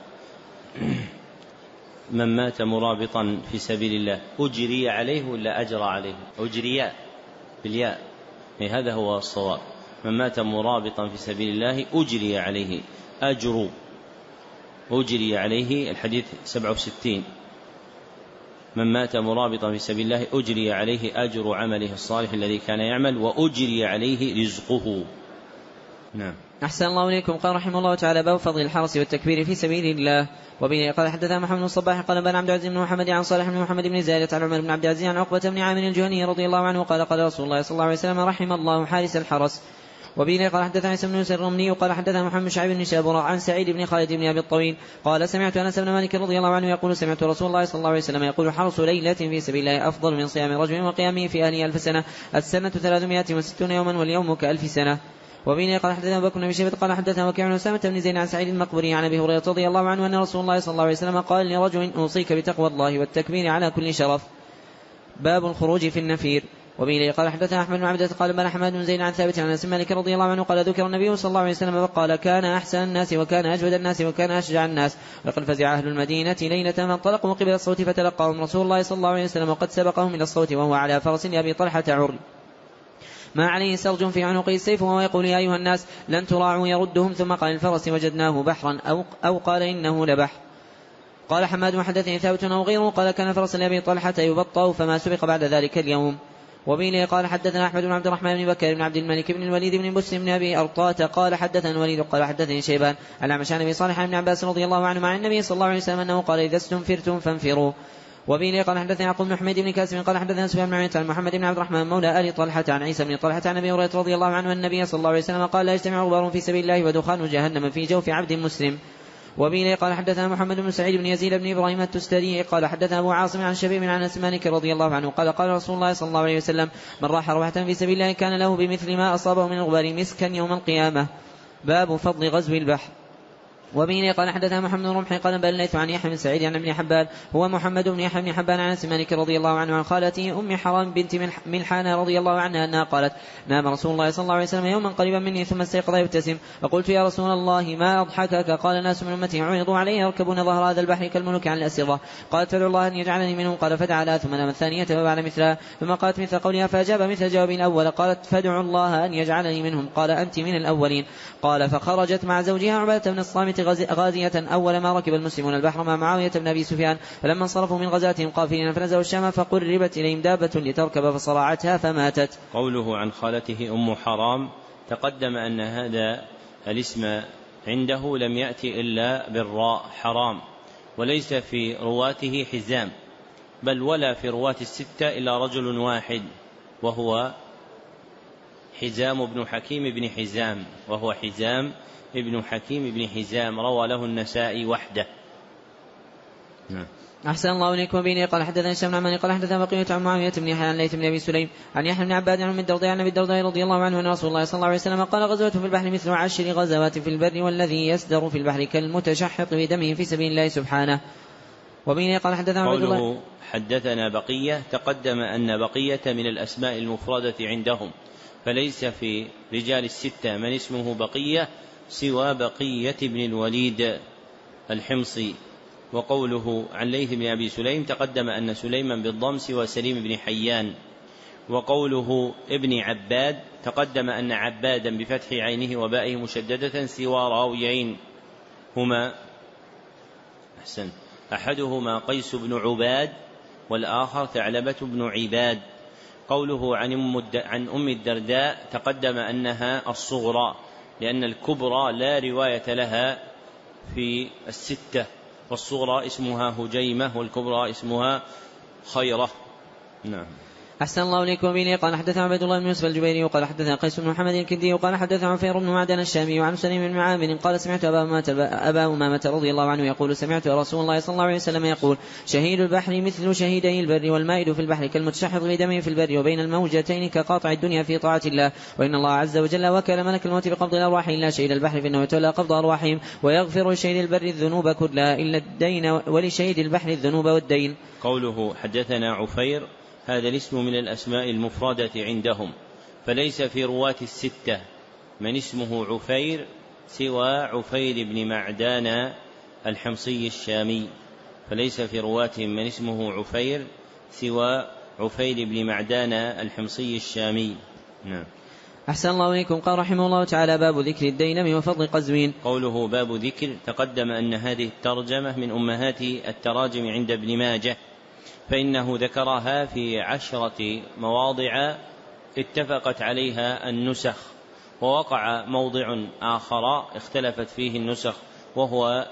من مات مرابطا في سبيل الله أجري عليه ولا أجرى عليه؟ أجرياء بالياء، هذا هو الصواب. من مات مرابطا في سبيل الله أجري عليه أجري عليه، الحديث 67: من مات مرابطا في سبيل الله أجري عليه أجر عمله الصالح الذي كان يعمل، وأجري عليه رزقه. نعم. أحسن الله إليكم. قال رحمه الله تعالى: باب فضل الحرس والتكبير في سبيل الله. وبه قال حدثنا محمد بن الصباح قال بن عبد العزيز بن محمد عن صالح بن محمد بن زايدة عن عمر بن عبد العزيز عن عقبة بن عامر الجهني رضي الله عنه قال: قال رسول الله صلى الله عليه وسلم: رحم الله حارس الحرس. وبه قال حدثنا عيسى بن يوسف الرملي قال حدثنا محمد بن شعيب بن شابوراء عن سعيد بن خالد بن أبي الطويل قال: سمعت أنس بن مالك رضي الله عنه يقول: سمعت رسول الله صلى الله عليه وسلم يقول: حرس ليلة في سبيل الله أفضل من صيام رجل وقيامه في أهله 1000 سنة، السنة 360 يوما واليوم ك1000 سنة. وبه قال حدثنا بكر بن شيبة قال حدثنا وكيع بن أسامة بن زيد عن سعيد المقبري عن أبي هريرة رضي الله عنه أن رسول الله صلى الله عليه وسلم قال لرجل: أوصيك بتقوى الله والتكبير على كل شرف. باب الخروج في النفير. وبه قال حدثنا أحمد بن عبدة قال بن حماد بن زيد عن ثابت عن أنس مالك رضي الله عنه قال: ذكر النبي صلى الله عليه وسلم فقال: كان أحسن الناس وكان أجود الناس وكان أشجع الناس، وقد فزع أهل المدينة ليلة فانطلقوا قبل الصوت فتلقاهم رسول الله صلى الله عليه وسلم وقد سبقهم إلى الصوت وهو على فرس لأبي طلحة عري ما عليه سرج في عنقه السيف وهو يقول: يا أيها الناس لن تراعوا يردهم، ثم قال الفرس: وجدناه بحرا أو قال إنه لبحر. قال حماد وحدثني ثابت أو غيره قال: كان فرس لأبي طلحة يبطأ فما سبق بعد ذلك اليوم. وبه قال حدثنا أحمد بن عبد الرحمن بن بكر بن عبد الملك بن الوليد بن مسلم بن أبي أرطاة قال حدثنا الوليد قال حدثني شيبان عن أعمش عن أبي صالح بن عباس رضي الله عنه عن النبي صلى الله عليه وسلم أنه قال: إذا استنفرتم فانفروا. وبه قال حدثنا يعقوب بن حميد بن كاسم قال حدثنا سفيان بن عيينة عن محمد بن عبد الرحمن مولى آل طلحة عن عيسى بن طلحة عن أبي هريرة رضي الله عنه أن النبي صلى الله عليه وسلم قال: لا يجتمع غبار في سبيل الله ودخان جهنم في جوف عبد مسلم. وبه قال حدثنا محمد بن سعيد بن يزيد بن إبراهيم التستري قال حدثنا أبو عاصم عن شبيب عن أنس مالك رضي الله عنه قال: قال رسول الله صلى الله عليه وسلم: من راح روحة في سبيل الله كان له بمثل ما أصابه من الغبار مسكا يوم القيامة. باب فضل غزو البحر. وبه قال حدثنا محمد بن رمح قال: بليت عن يحيى بن سعيد عن ابن حبان هو محمد بن يحيى بن حبان عن أنس مالك رضي الله عنه عن خالته أم حرام بنت ملحان رضي الله عنها أنها قالت: نام رسول الله صلى الله عليه وسلم يوما قريبا مني ثم استيقظ يبتسم، فقلت: يا رسول الله ما أضحكك؟ قال: ناس من أمتي عرضوا علي يركبون ظهر هذا البحر كالملوك عن الأسرة. قالت: فادعوا الله أن يجعلني منهم. قال: فدعا ثم نام الثانية فبعد مثلها، ثم قالت مثل قولها فأجاب مثل جواب الأول. قالت: فادعوا الله أن يجعلني منهم. قال: أنت من الأولين. قال: فخرجت مع زوجها عبادة بن الصامت غازية أول ما ركب المسلمون البحر مع معاوية بن أبي سفيان، فلما انصرفوا من غزاتهم قافلين فنزلوا الشام فقربت إليهم دابة لتركب فصرعتها فماتت. قوله عن خالته أم حرام تقدم أن هذا الاسم عنده لم يأتي إلا بالراء حرام، وليس في رواته حزام، بل ولا في رواة الستة إلا رجل واحد وهو حزام بن حكيم بن حزام، وهو حزام ابن حكيم بن حزام، روى له النسائي وحده. أحسن الله إليكم. بين قال حدثنا هشام بن عمرو قال حدثنا بقية عن معاوية بن يحيى عن ليث بن أبي سليم عن يحيى بن عباد عن أم الدرداء عن أبي الدرداء رضي الله عنه أن رسول الله صلى الله عليه وسلم قال: غزوة في البحر مثل 10 غزوات في البر، والذي يسدر في البحر كالمتشحط بدمه في سبيل الله سبحانه. وبين قال حدثنا عبد الله. قوله حدثنا بقية تقدم أن بقية من الأسماء المفردة عندهم، فليس في رجال الستة من اسمه بقية سوى بقية بن الوليد الحمصي. وقوله عن ليث بن أبي سليم تقدم أن سليما بالضم سوى سليم بن حيان. وقوله ابن عباد تقدم أن عبادا بفتح عينه وبائه مشددة سوى راويين هما أحدهما قيس بن عباد والآخر ثعلبة بن عباد. قوله عن أم الدرداء تقدم أنها الصغرى، لأن الكبرى لا رواية لها في الستة، والصغرى اسمها هجيمة والكبرى اسمها خيرة. نعم. أحسن الله إليكم به. قال حدثنا عبد الله بن يوسف الجبيري وقال حدثنا قيس بن محمد الكندي وقال حدثنا عفير بن معدن الشامي وعن سليم بن عامر قال سمعت أبا أمامة رضي الله عنه يقول سمعت رسول الله صلى الله عليه وسلم يقول شهيد البحر مثل شهيدي البر، والمائد في البحر كالمتشحط بدمه في البر، وبين الموجتين كقاطع الدنيا في طاعة الله. وإن الله عز وجل وكل ملك الموت بقبض الأرواح إلا شهيد البحر فإنه يتولى قبض أرواحهم ويغفر لشهيد البر الذنوب كلها إلا الدين، ولشهيد البحر الذنوب والدين. قوله حدثنا عفير هذا الاسم من الأسماء المفردة عندهم، فليس في رواة الستة من اسمه عفير سوى عفير بن معدان الحمصي الشامي، فليس في رواتهم من اسمه عفير سوى عفير بن معدان الحمصي الشامي. نعم. أحسن الله إليكم. قال رحمه الله تعالى باب ذكر الدينم وفضل قزوين. قوله باب ذكر تقدم أن هذه الترجمة من أمهات التراجم عند ابن ماجه، فإنه ذكرها في 10 مواضع اتفقت عليها النسخ، ووقع موضع آخر اختلفت فيه النسخ، وهو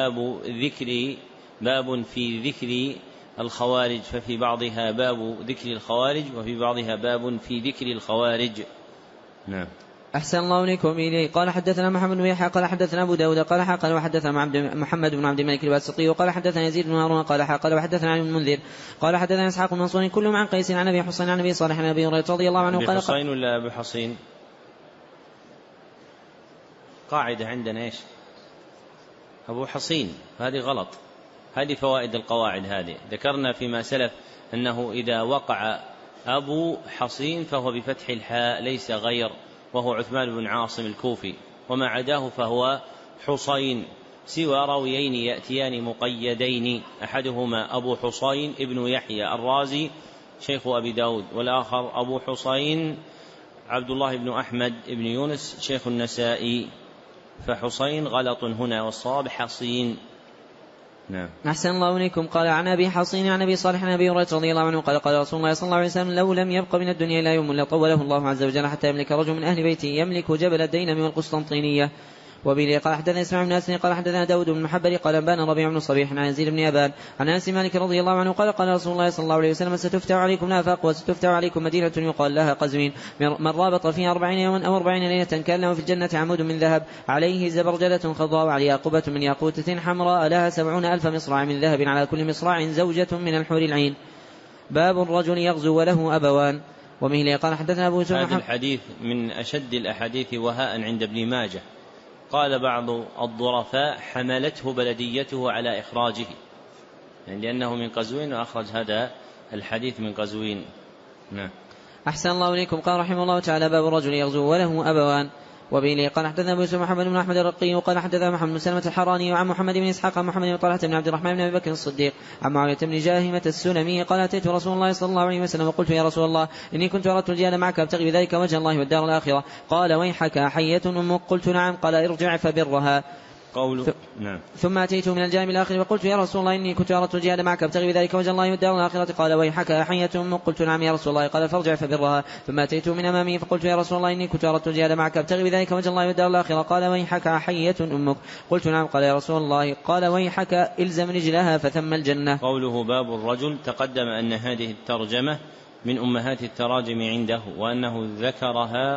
باب في ذكر الخوارج، ففي بعضها باب ذكر الخوارج وفي بعضها باب في ذكر الخوارج. نعم. أحسن الله إليكم إليه. قال حدثنا محمد بن يحيى قال حدثنا أبو داود قال وحدثنا محمد بن عبد الملك الواسطي وقال حدثنا يزيد بن هارون قال وحدثنا عن المنذر قال حدثنا إسحاق بن منصور كلهم عن قيس عن أبي حصين عن أبي صالح عن أبي هريرة رضي الله عنه. قال حصين ولا أبي حصين؟ قاعدة عندنا إيش؟ أبو حصين، هذه غلط، هذه فوائد القواعد هذه. ذكرنا فيما سلف أنه إذا وقع أبو حصين فهو بفتح الحاء ليس غير، وهو عثمان بن عاصم الكوفي، وما عداه فهو حصين، سوى راويين يأتيان مقيدين، أحدهما أبو حصين ابن يحيى الرازي شيخ أبي داود، والآخر أبو حصين عبد الله بن أحمد بن يونس شيخ النسائي، فحصين غلط هنا والصواب حصين. نعم. أحسن الله إليكم. قال عن أبي حصين عن أبي صالح عن أبي هريرة رضي الله عنه قال رسول الله صلى الله عليه وسلم لو لم يبق من الدنيا إلا يوم لطوله الله عز وجل حتى يملك رجل من أهل بيته يملك جبل الدينم والقسطنطينية. وبه قال حدثنا اسماعيل بن أسن قال حدثنا داود بن محبر قال أنبانا ربيع بن صبيح عن يزيد بن أبان عن أنس مالك رضي الله عنه قال رسول الله صلى الله عليه وسلم ستفتح عليكم نافاق وستفتح عليكم مدينة يقال لها قزوين، من رابط فيها 40 يوما أو 40 ليلة كان له في الجنة عمود من ذهب عليه زبرجدة خضراء وعليها قبة من ياقوتة حمراء لها 70,000 مصراع من ذهب على كل مصراع زوجة من الحور العين. باب الرجل يغزو وله أبوان. ومه قال حدثنا أبو يوسف. هذا الحديث من أشد الأحاديث وهاء عند ابن ماجه. قال بعض الظرفاء حملته بلديته على إخراجه، يعني لأنه من قزوين وأخرج هذا الحديث من قزوين. نعم. أحسن الله إليكم. قال رحمه الله تعالى باب الرجل يغزو وله أبوان. وبه قال حدثنا أبو يوسف محمد بن أحمد الرقي وقال حدثنا محمد بن سلمة الحراني وعن محمد بن إسحاق عن محمد بن طلحة بن عبد الرحمن بن أبي بكر الصديق عن معاوية بن جاهمة السلمي قال أتيت رسول الله صلى الله عليه وسلم وقلت يا رسول الله إني كنت أردت الجهاد معك أبتغي بذلك وجه الله والدار الآخرة. قال ويحك أحية أمك؟ قلت نعم. قال ارجع فبرها. نعم. ثم أتيت من الجانب الآخر وقلت يا رسول الله إني كنت أردت الجهاد معك أبتغي بذلك وجه الله والدار الآخرة. قال ويحك أحية أمك؟ قلت نعم يا رسول الله. قال فارجع فبرها. ثم أتيت من أمامي فقلت يا رسول الله إني كنت أردت الجهاد معك أبتغي بذلك وجه الله والدار الآخرة. قال ويحك أحية أمك؟ قلت نعم. قال يا رسول الله. قال ويحك إلزم رجلها فثم الجنة. قوله باب الرجل تقدم أن هذه الترجمة من أمهات التراجم عنده، وأنه ذكرها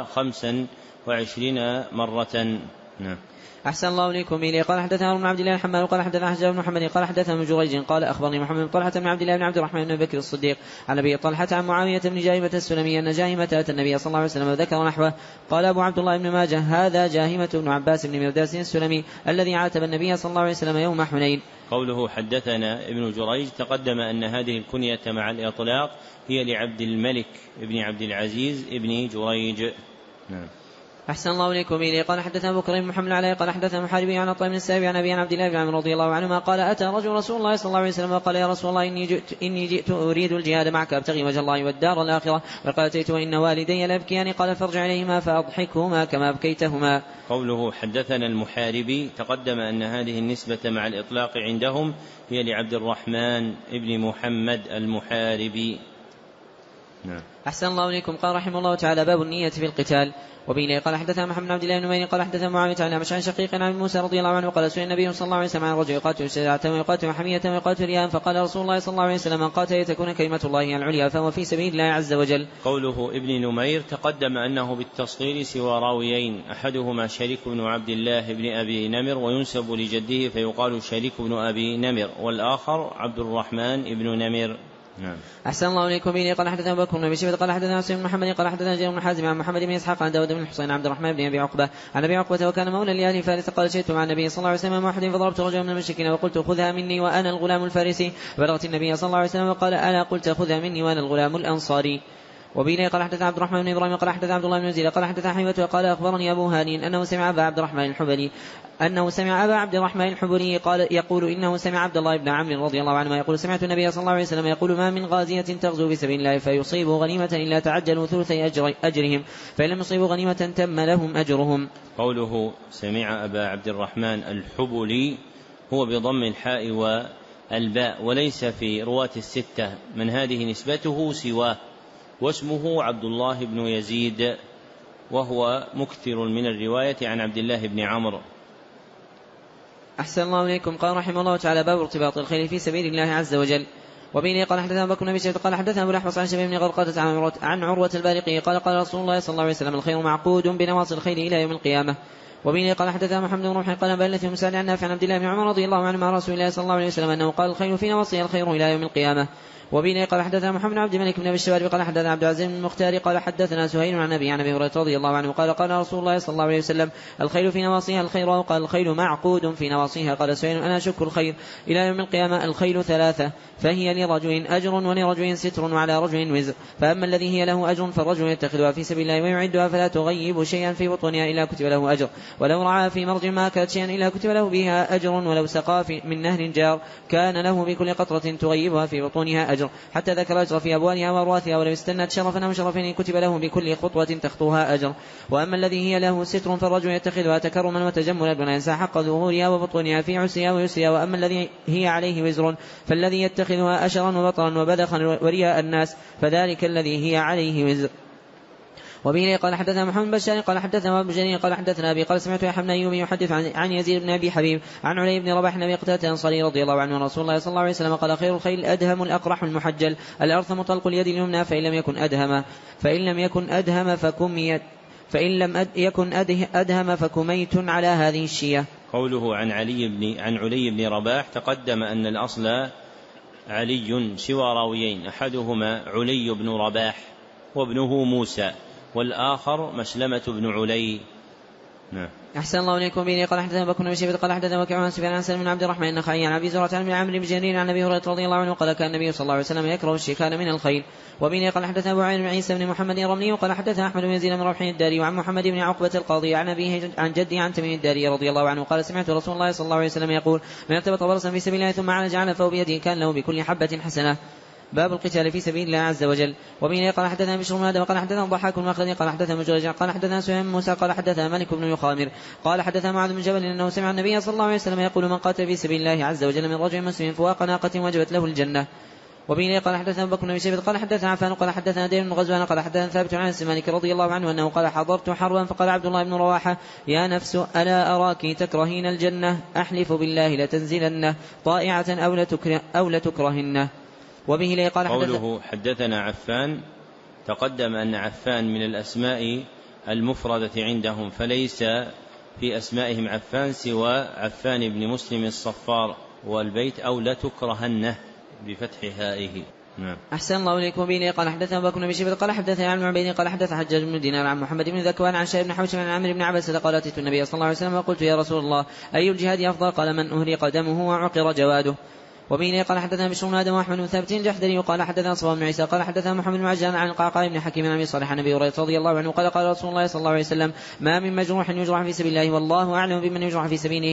25 مرة. نعم. أحسن الله إليكم. إليه قال حدثنا ابن عبد الله الحمال قال حدثنا حجاج بن محمد قال حدثنا ابن جريج قال أخبرني محمد بن طلحة بن عبد الله بن عبد الرحمن بن بكر الصديق عن أبي طلحة عن معاوية بن جاهمة السلمي أن جاهمة أتى النبي صلى الله عليه وسلم وذكر نحوه. قال أبو عبد الله بن ماجه هذا جاهمة بن عباس بن مرداس السلمي الذي عاتب النبي صلى الله عليه وسلم يوم حنين. قوله حدثنا ابن جريج تقدم أن هذه الكنية مع الإطلاق هي لعبد الملك ابن عبد العزيز ابن جريج. نعم. أحسن الله إليكم. به قال حدثنا أبو بكر بن محمد عليه قال حدثنا محاربي عن عطاء بن السائب عن أبي عبد الله بن عمرو رضي الله عنهما قال أتى رجل رسول الله صلى الله عليه وسلم وقال يا رسول الله إني جئت أريد الجهاد معك أبتغي وجه الله والدار الآخرة، وقال أتيت وإن والدي ليبكيان، قال فارجع إليهما فأضحكهما كما أبكيتهما. قوله حدثنا المحاربي تقدم أن هذه النسبة مع الإطلاق عندهم هي لعبد الرحمن ابن محمد المحاربي. نعم. أحسن الله إليكم. قال رحمه الله تعالى باب النية في القتال. وبه قال حدثنا محمد بن عبد الله بن نمير قال حدثنا معاوية عن مشعل شقيق عن موسى رضي الله عنه قال سئل النبي صلى الله عليه وسلم عن رجل يقاتل شجاعة ويقاتل حمية ويقاتل رياء، فقال رسول الله صلى الله عليه وسلم من قاتل تكون كلمة الله العليا فهو في سبيل الله عز وجل. قوله ابن نمير تقدم أنه بالتصغير سوى راويين، أحدهما شريك بن عبد الله بن أبي نمر وينسب لجده فيقال شريك بن أبي نمر، والآخر عبد الرحمن بن نمر. نعم. أحسن الله إليكم. به قال حدثنا أبو بكر بن شيبة قال حدثنا حسين بن محمد قال حدثنا جرير بن حازم عن محمد بن إسحاق عن داود بن الحسين عبد الرحمن بن أبي عقبة عن أبي عقبة وكان مولى لأهل فارس قال شئت مع النبي صلى الله عليه وسلم واحد فضربت رجلا من المشركين وقلت خذها مني وأنا الغلام الفارسي، فبلغت النبي صلى الله عليه وسلم وقال ألا قلت خذها مني وأنا الغلام الأنصاري. وبه قال حدثنا عبد الرحمن بن إبراهيم قال حدثنا عبد الله بن زيد قال حدثنا حيوة وقال أخبرني أبو هاني أنه سمع أبا عبد الرحمن الحبري قال يقول إنه سمع عبد الله بن عمرو رضي الله عنهما يقول سمعت النبي صلى الله عليه وسلم يقول ما من غازية تغزو في سبيل الله فيصيبوا غنيمة إلا تعجلوا ثلثي أجرهم، فإن لم يصيبوا غنيمة تم لهم أجرهم. قوله سمع أبا عبد الرحمن الحبلي هو بضم الحاء والباء، وليس في رواة الستة من هذه نسبته سواه، واسمه عبد الله بن يزيد وهو مكثر من الرواية عن عبد الله بن عمرو. أحسن الله إليكم. قال رحمه الله تعالى باب ارتباط الخيل في سبيل الله عز وجل. وبه قال حدثنا أبو بكر بن شيبة قال حدثنا أبو الأحوص عن شبيب بن غرقدة عن عروة البارقي قال قال رسول الله صلى الله عليه وسلم الخير معقود بنواصي الخيل إلى يوم القيامة. وبه قال حدثنا محمد بن روح قال بلث مساعد عن نافع عن عبد الله بن عمر رضي الله عنه مع رسول الله صلى الله عليه وسلم أنه قال الخير في نواصيها الخير إلى يوم القيامة. وبه قال حدثنا محمد بن عبد الملك بن أبي الشوارب قال حدثنا عبد العزيز بن المختار قال حدثنا سهيل عن أبي هريرة رضي الله عنه قال قال رسول الله صلى الله عليه وسلم الخيل في نواصيها الخير، وقال الخيل معقود في نواصيها. قال سهيل أنا أشك الخير إلى يوم القيامة الخيل ثلاثة، فهي لرجل أجر ولرجل ستر وعلى رجل وزر، فأما الذي هي له أجر فالرجل يتخذها في سبيل الله ويعدها فلا تغيب شيئا في بطنها إلا كتب له أجر، ولو رعى في مرج ما أكلت شيئا إلا كتب له بها أجر، ولو سقى من نهر جار كان له بكل قطرة تغيبها في بطونها أجر، حتى ذكر أجر في أبوالها وأرواثها، ولو استنت شرفا أو شرفين كتب له بكل خطوة تخطوها أجر. وأما الذي هي له ستر فالرجل يتخذها تكرما وتجملا ولا ينسى حق ظهورها وبطونها في عسرها ويسرها. وأما الذي هي عليه وزر فالذي يتخذها أشرا وبطرا وبذخا ورياء الناس فذلك الذي هي عليه وزر. وبه قال حدثنا محمد بن بشار قال حدثنا ابو جرير قال حدثنا ابي قال سمعت يحيى بن ايوب يحدث عن يزيد بن ابي حبيب عن علي بن رباح بن قتادة الانصاري رضي الله عنه رسول الله صلى الله عليه وسلم قال خير الخيل الادهم الاقرح المحجل الارثم طلق اليد اليمنى فان لم يكن ادهم فكميت على هذه الشية. قوله عن علي بن رباح تقدم أن الأصل علي سوى راويين، أحدهما علي بن رباح وابنه موسى، والآخر مسلمة بن علي. نعم. أحسن الله إليكم. به قال حدثنا بكر بن شيبة قال حدثنا وكيع عن سفيان عن سالم بن عبد الرحمن النخعي عن أبي زرعة عن عمرو بن جرير عن أبي هريرة رضي الله عنه قال كان النبي صلى الله عليه وسلم يكره الشكال من الخيل. وبه قال حدثنا أبو عين بن عيسى بن محمد الرملي وقال حدثنا أحمد بن يزيد بن روح الداري وعن محمد بن عقبة القاضي عن أبيه عن جدي عن تميم الداري رضي الله عنه قال سمعت رسول الله صلى الله عليه وسلم يقول من ارتبط فرسا في سبيل الله ثم عالج علفه بيده كان له بكل حبة حسنة. باب القتال في سبيل الله عز وجل. وبه قال حدثنا بشر بن آدم قال حدثنا ضحاك بن مخلد قال حدثنا مجرج قال حدثنا سهيل بن موسى قال حدثنا مالك بن يخامر قال حدثنا معاذ بن جبل انه سمع النبي صلى الله عليه وسلم يقول من قاتل في سبيل الله عز وجل من رجل مسلم فواق ناقة وجبت له الجنة. وبه قال حدثنا أبو بكر بن شيبة قال حدثنا عفان قال حدثنا دين بن غزوان قال حدثنا ثابت عن مالك رضي الله عنه أنه قال حضرت حربا فقال عبد الله بن رواحة يا نفس ألا أراك تكرهين الجنة أحلف بالله لتنزلن طائعة أو لتكرهن. وبه قال قوله حدثنا عفان تقدم أن عفان من الأسماء المفردة عندهم، فليس في أسمائهم عفان سوى عفان بن مسلم الصفار، والبيت أو لتكرهنه بفتح هائه. نعم. أحسن الله إليكم. به قال حدثنا أبو بكر بن شيبة قال حدثنا عن عبيد قال حدث حجاج بن دينار عن محمد بن ذكوان عن شيخ بن حوشب عن عمرو بن عبسة قال أتيت النبي صلى الله عليه وسلم وقلت يا رسول الله أي الجهاد أفضل؟ قال من أهرق دمه وعقر جواده. وبه قال حدثنا بشر بن آدم وأحمد بن ثابت الجحدري قال حدثنا صفوان بن عيسى قال حدثنا محمد بن عجلان عن القعقاع بن حكيم عن أبي صالح عن أبي هريرة رضي الله عنه قال قال رسول الله صلى الله عليه وسلم ما من مجروح يجرح في سبيل الله والله أعلم بمن يجرح في سبيله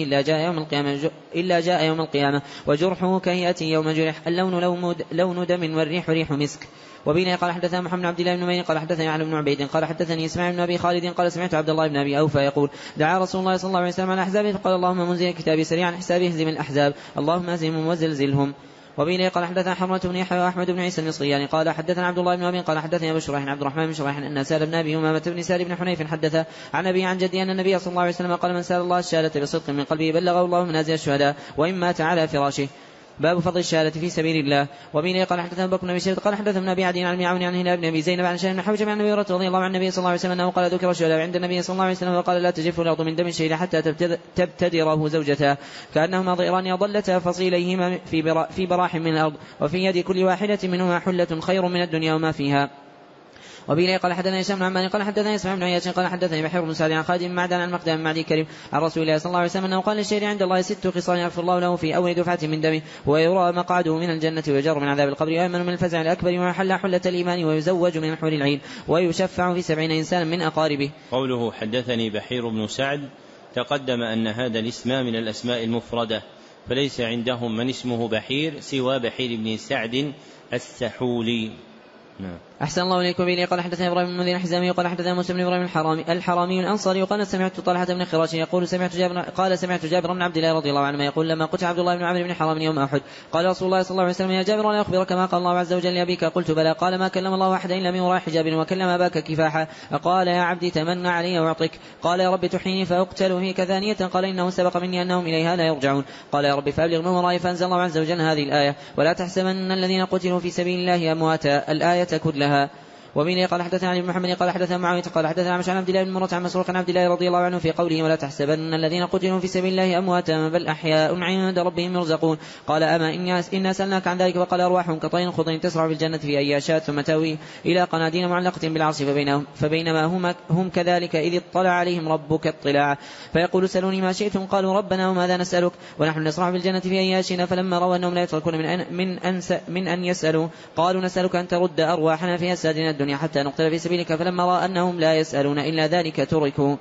إلا جاء يوم القيامة وجرحه كهيئة يوم جرح اللون لون دم والريح ريح مسك. وبه قال حدثنا محمد بن عبد الله بن مين قال حدثني علي بن عبيد قال حدثني اسماعيل بن أبي خالد قال سمعت عبد الله بن أبي أوفى يقول دعا رسول الله صلى الله عليه وسلم على أحزابه فقال اللهم منزل الكتاب سريعا حسابه اهزم الأحزاب اللهم اهزمهم وزلزلهم. وبه قال حدثنا حرمة بن يحيى وأحمد بن عيسى المصريان قال حدثنا عبد الله بن أبي قال حدثني أبو شريح عبد الرحمن بن شريح أن سال بن أبي أمامة بن سال بن حنيف حدث عن أبي عن جدي أن النبي صلى الله عليه وسلم قال من سال الله الشهادة بصدق من قلبه بلغه الله منازل الشهداء وإن مات على فراشه. باب فضل الشهادة في سبيل الله. وبه قال حدثنا بكر بن أبي شيبة قال حدثنا ابن عدي عن معاون عن هلال بن أبي زينب عن شيخ بن حوشب عن النبي رضي الله عن النبي صلى الله عليه وسلم أنه قال ذكر الشهداء عند النبي صلى الله عليه وسلم وقال لا تجف الأرض من دم الشهيد حتى تبتدره زوجتها كأنهما ضئران يضلتا فصيليهما في براح من الأرض وفي يد كل واحدة منهما حلة خير من الدنيا وما فيها. وبه قال حدثنا هشام بن عمار قال حدثنا اسماعيل بن عياش قال حدثني بحير بن سعد عن خالد بن معدان عن مقدام بن معدي كريم عن رسول الله صلى الله عليه وسلم انه قال للشهيد عند الله 6 خصال يغفر الله له في اول دفعة من دمه ويرى مقعده من الجنة ويجر من عذاب القبر ويأمن من الفزع الأكبر ويحل حلة الإيمان ويزوج من الحور العين ويشفع في 70 إنسانا من أقاربه. قوله حدثني بحير بن سعد تقدم أن هذا الاسم من الأسماء المفردة فليس عندهم من اسمه بحير سوى بحير بن سعد السحولي. أحسن الله إليكم. به قال حدثنا إبراهيم بن المنذر الحزامي قال حدثنا موسى بن إبراهيم الحرامي الأنصاري وقال سمعت طلحة بن خراش يقول سمعت جابر بن عبد الله رضي الله عنه يقول لما قتل عبد الله بن عمرو بن حرام يوم أحد قال رسول الله صلى الله عليه وسلم يا جابر ألا أخبرك ما قال الله عز وجل لأبيك قلت بلى قال ما كلم الله أحدا إلا من وراء حجاب وكلم أباك كفاحا قال يا عبدي تمنى علي وأعطيك قال يا رب تحيني فأقتل فيك ثانية قال إنه سبق مني أنهم إليها لا يرجعون قال يا رب فأبلغ من ورائي فأنزل الله عز وجل هذه الآية ولا تحسبن الذين قتلوا في سبيل الله أمواتا الآية كلها. وبه قال حدثنا علي بن محمد قال حدثنا معاوية قال حدثنا عن عبد الله بن مرة عن مسروق عن عبد الله رضي الله عنه في قوله ولا تحسبن الذين قتلوا في سبيل الله أمواتا بل أحياء عند ربهم يرزقون قال أما إنا سألناك عن ذلك وقال أرواحهم كطير خضر تسرع في الجنة في أياشات ثم تأوي إلى قناديل معلقة بالعرش فبينما هم كذلك إذ اطلع عليهم ربك اطلاعا فيقول سلوني ما شئتم قالوا ربنا وماذا نسألك ونحن نسرع في الجنة في أياشنا فلما رأوا أنهم لا يتركون من أن يسألوا قالوا نسألك أن ترد أرواحنا في أسادنا الدنيا حتى نقتل في سبيلك فلما رأى أنهم لا يسألون إلا ذلك تركوا.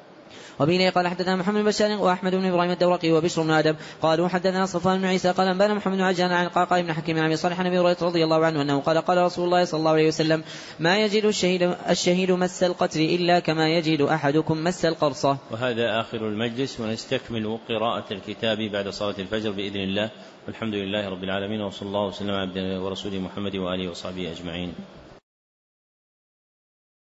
وبه قال حدثنا محمد بن بشار وأحمد بن إبراهيم الدورقي وبشر بن آدم قالوا حدثنا صفوان بن عيسى قال أنبانا محمد بن عجلان عن القعقاع بن حكيم عن أبي صالح عن أبي هريرة رضي الله عنه أنه قال قال رسول الله صلى الله عليه وسلم ما يجد الشهيد مس القتل إلا كما يجد أحدكم مس القرصة. وهذا آخر المجلس ونستكمل قراءة الكتاب بعد صلاة الفجر بإذن الله والحمد لله رب العالمين وصلى الله وسلم على عبده ورسوله محمد وآله وصحبه أجمعين.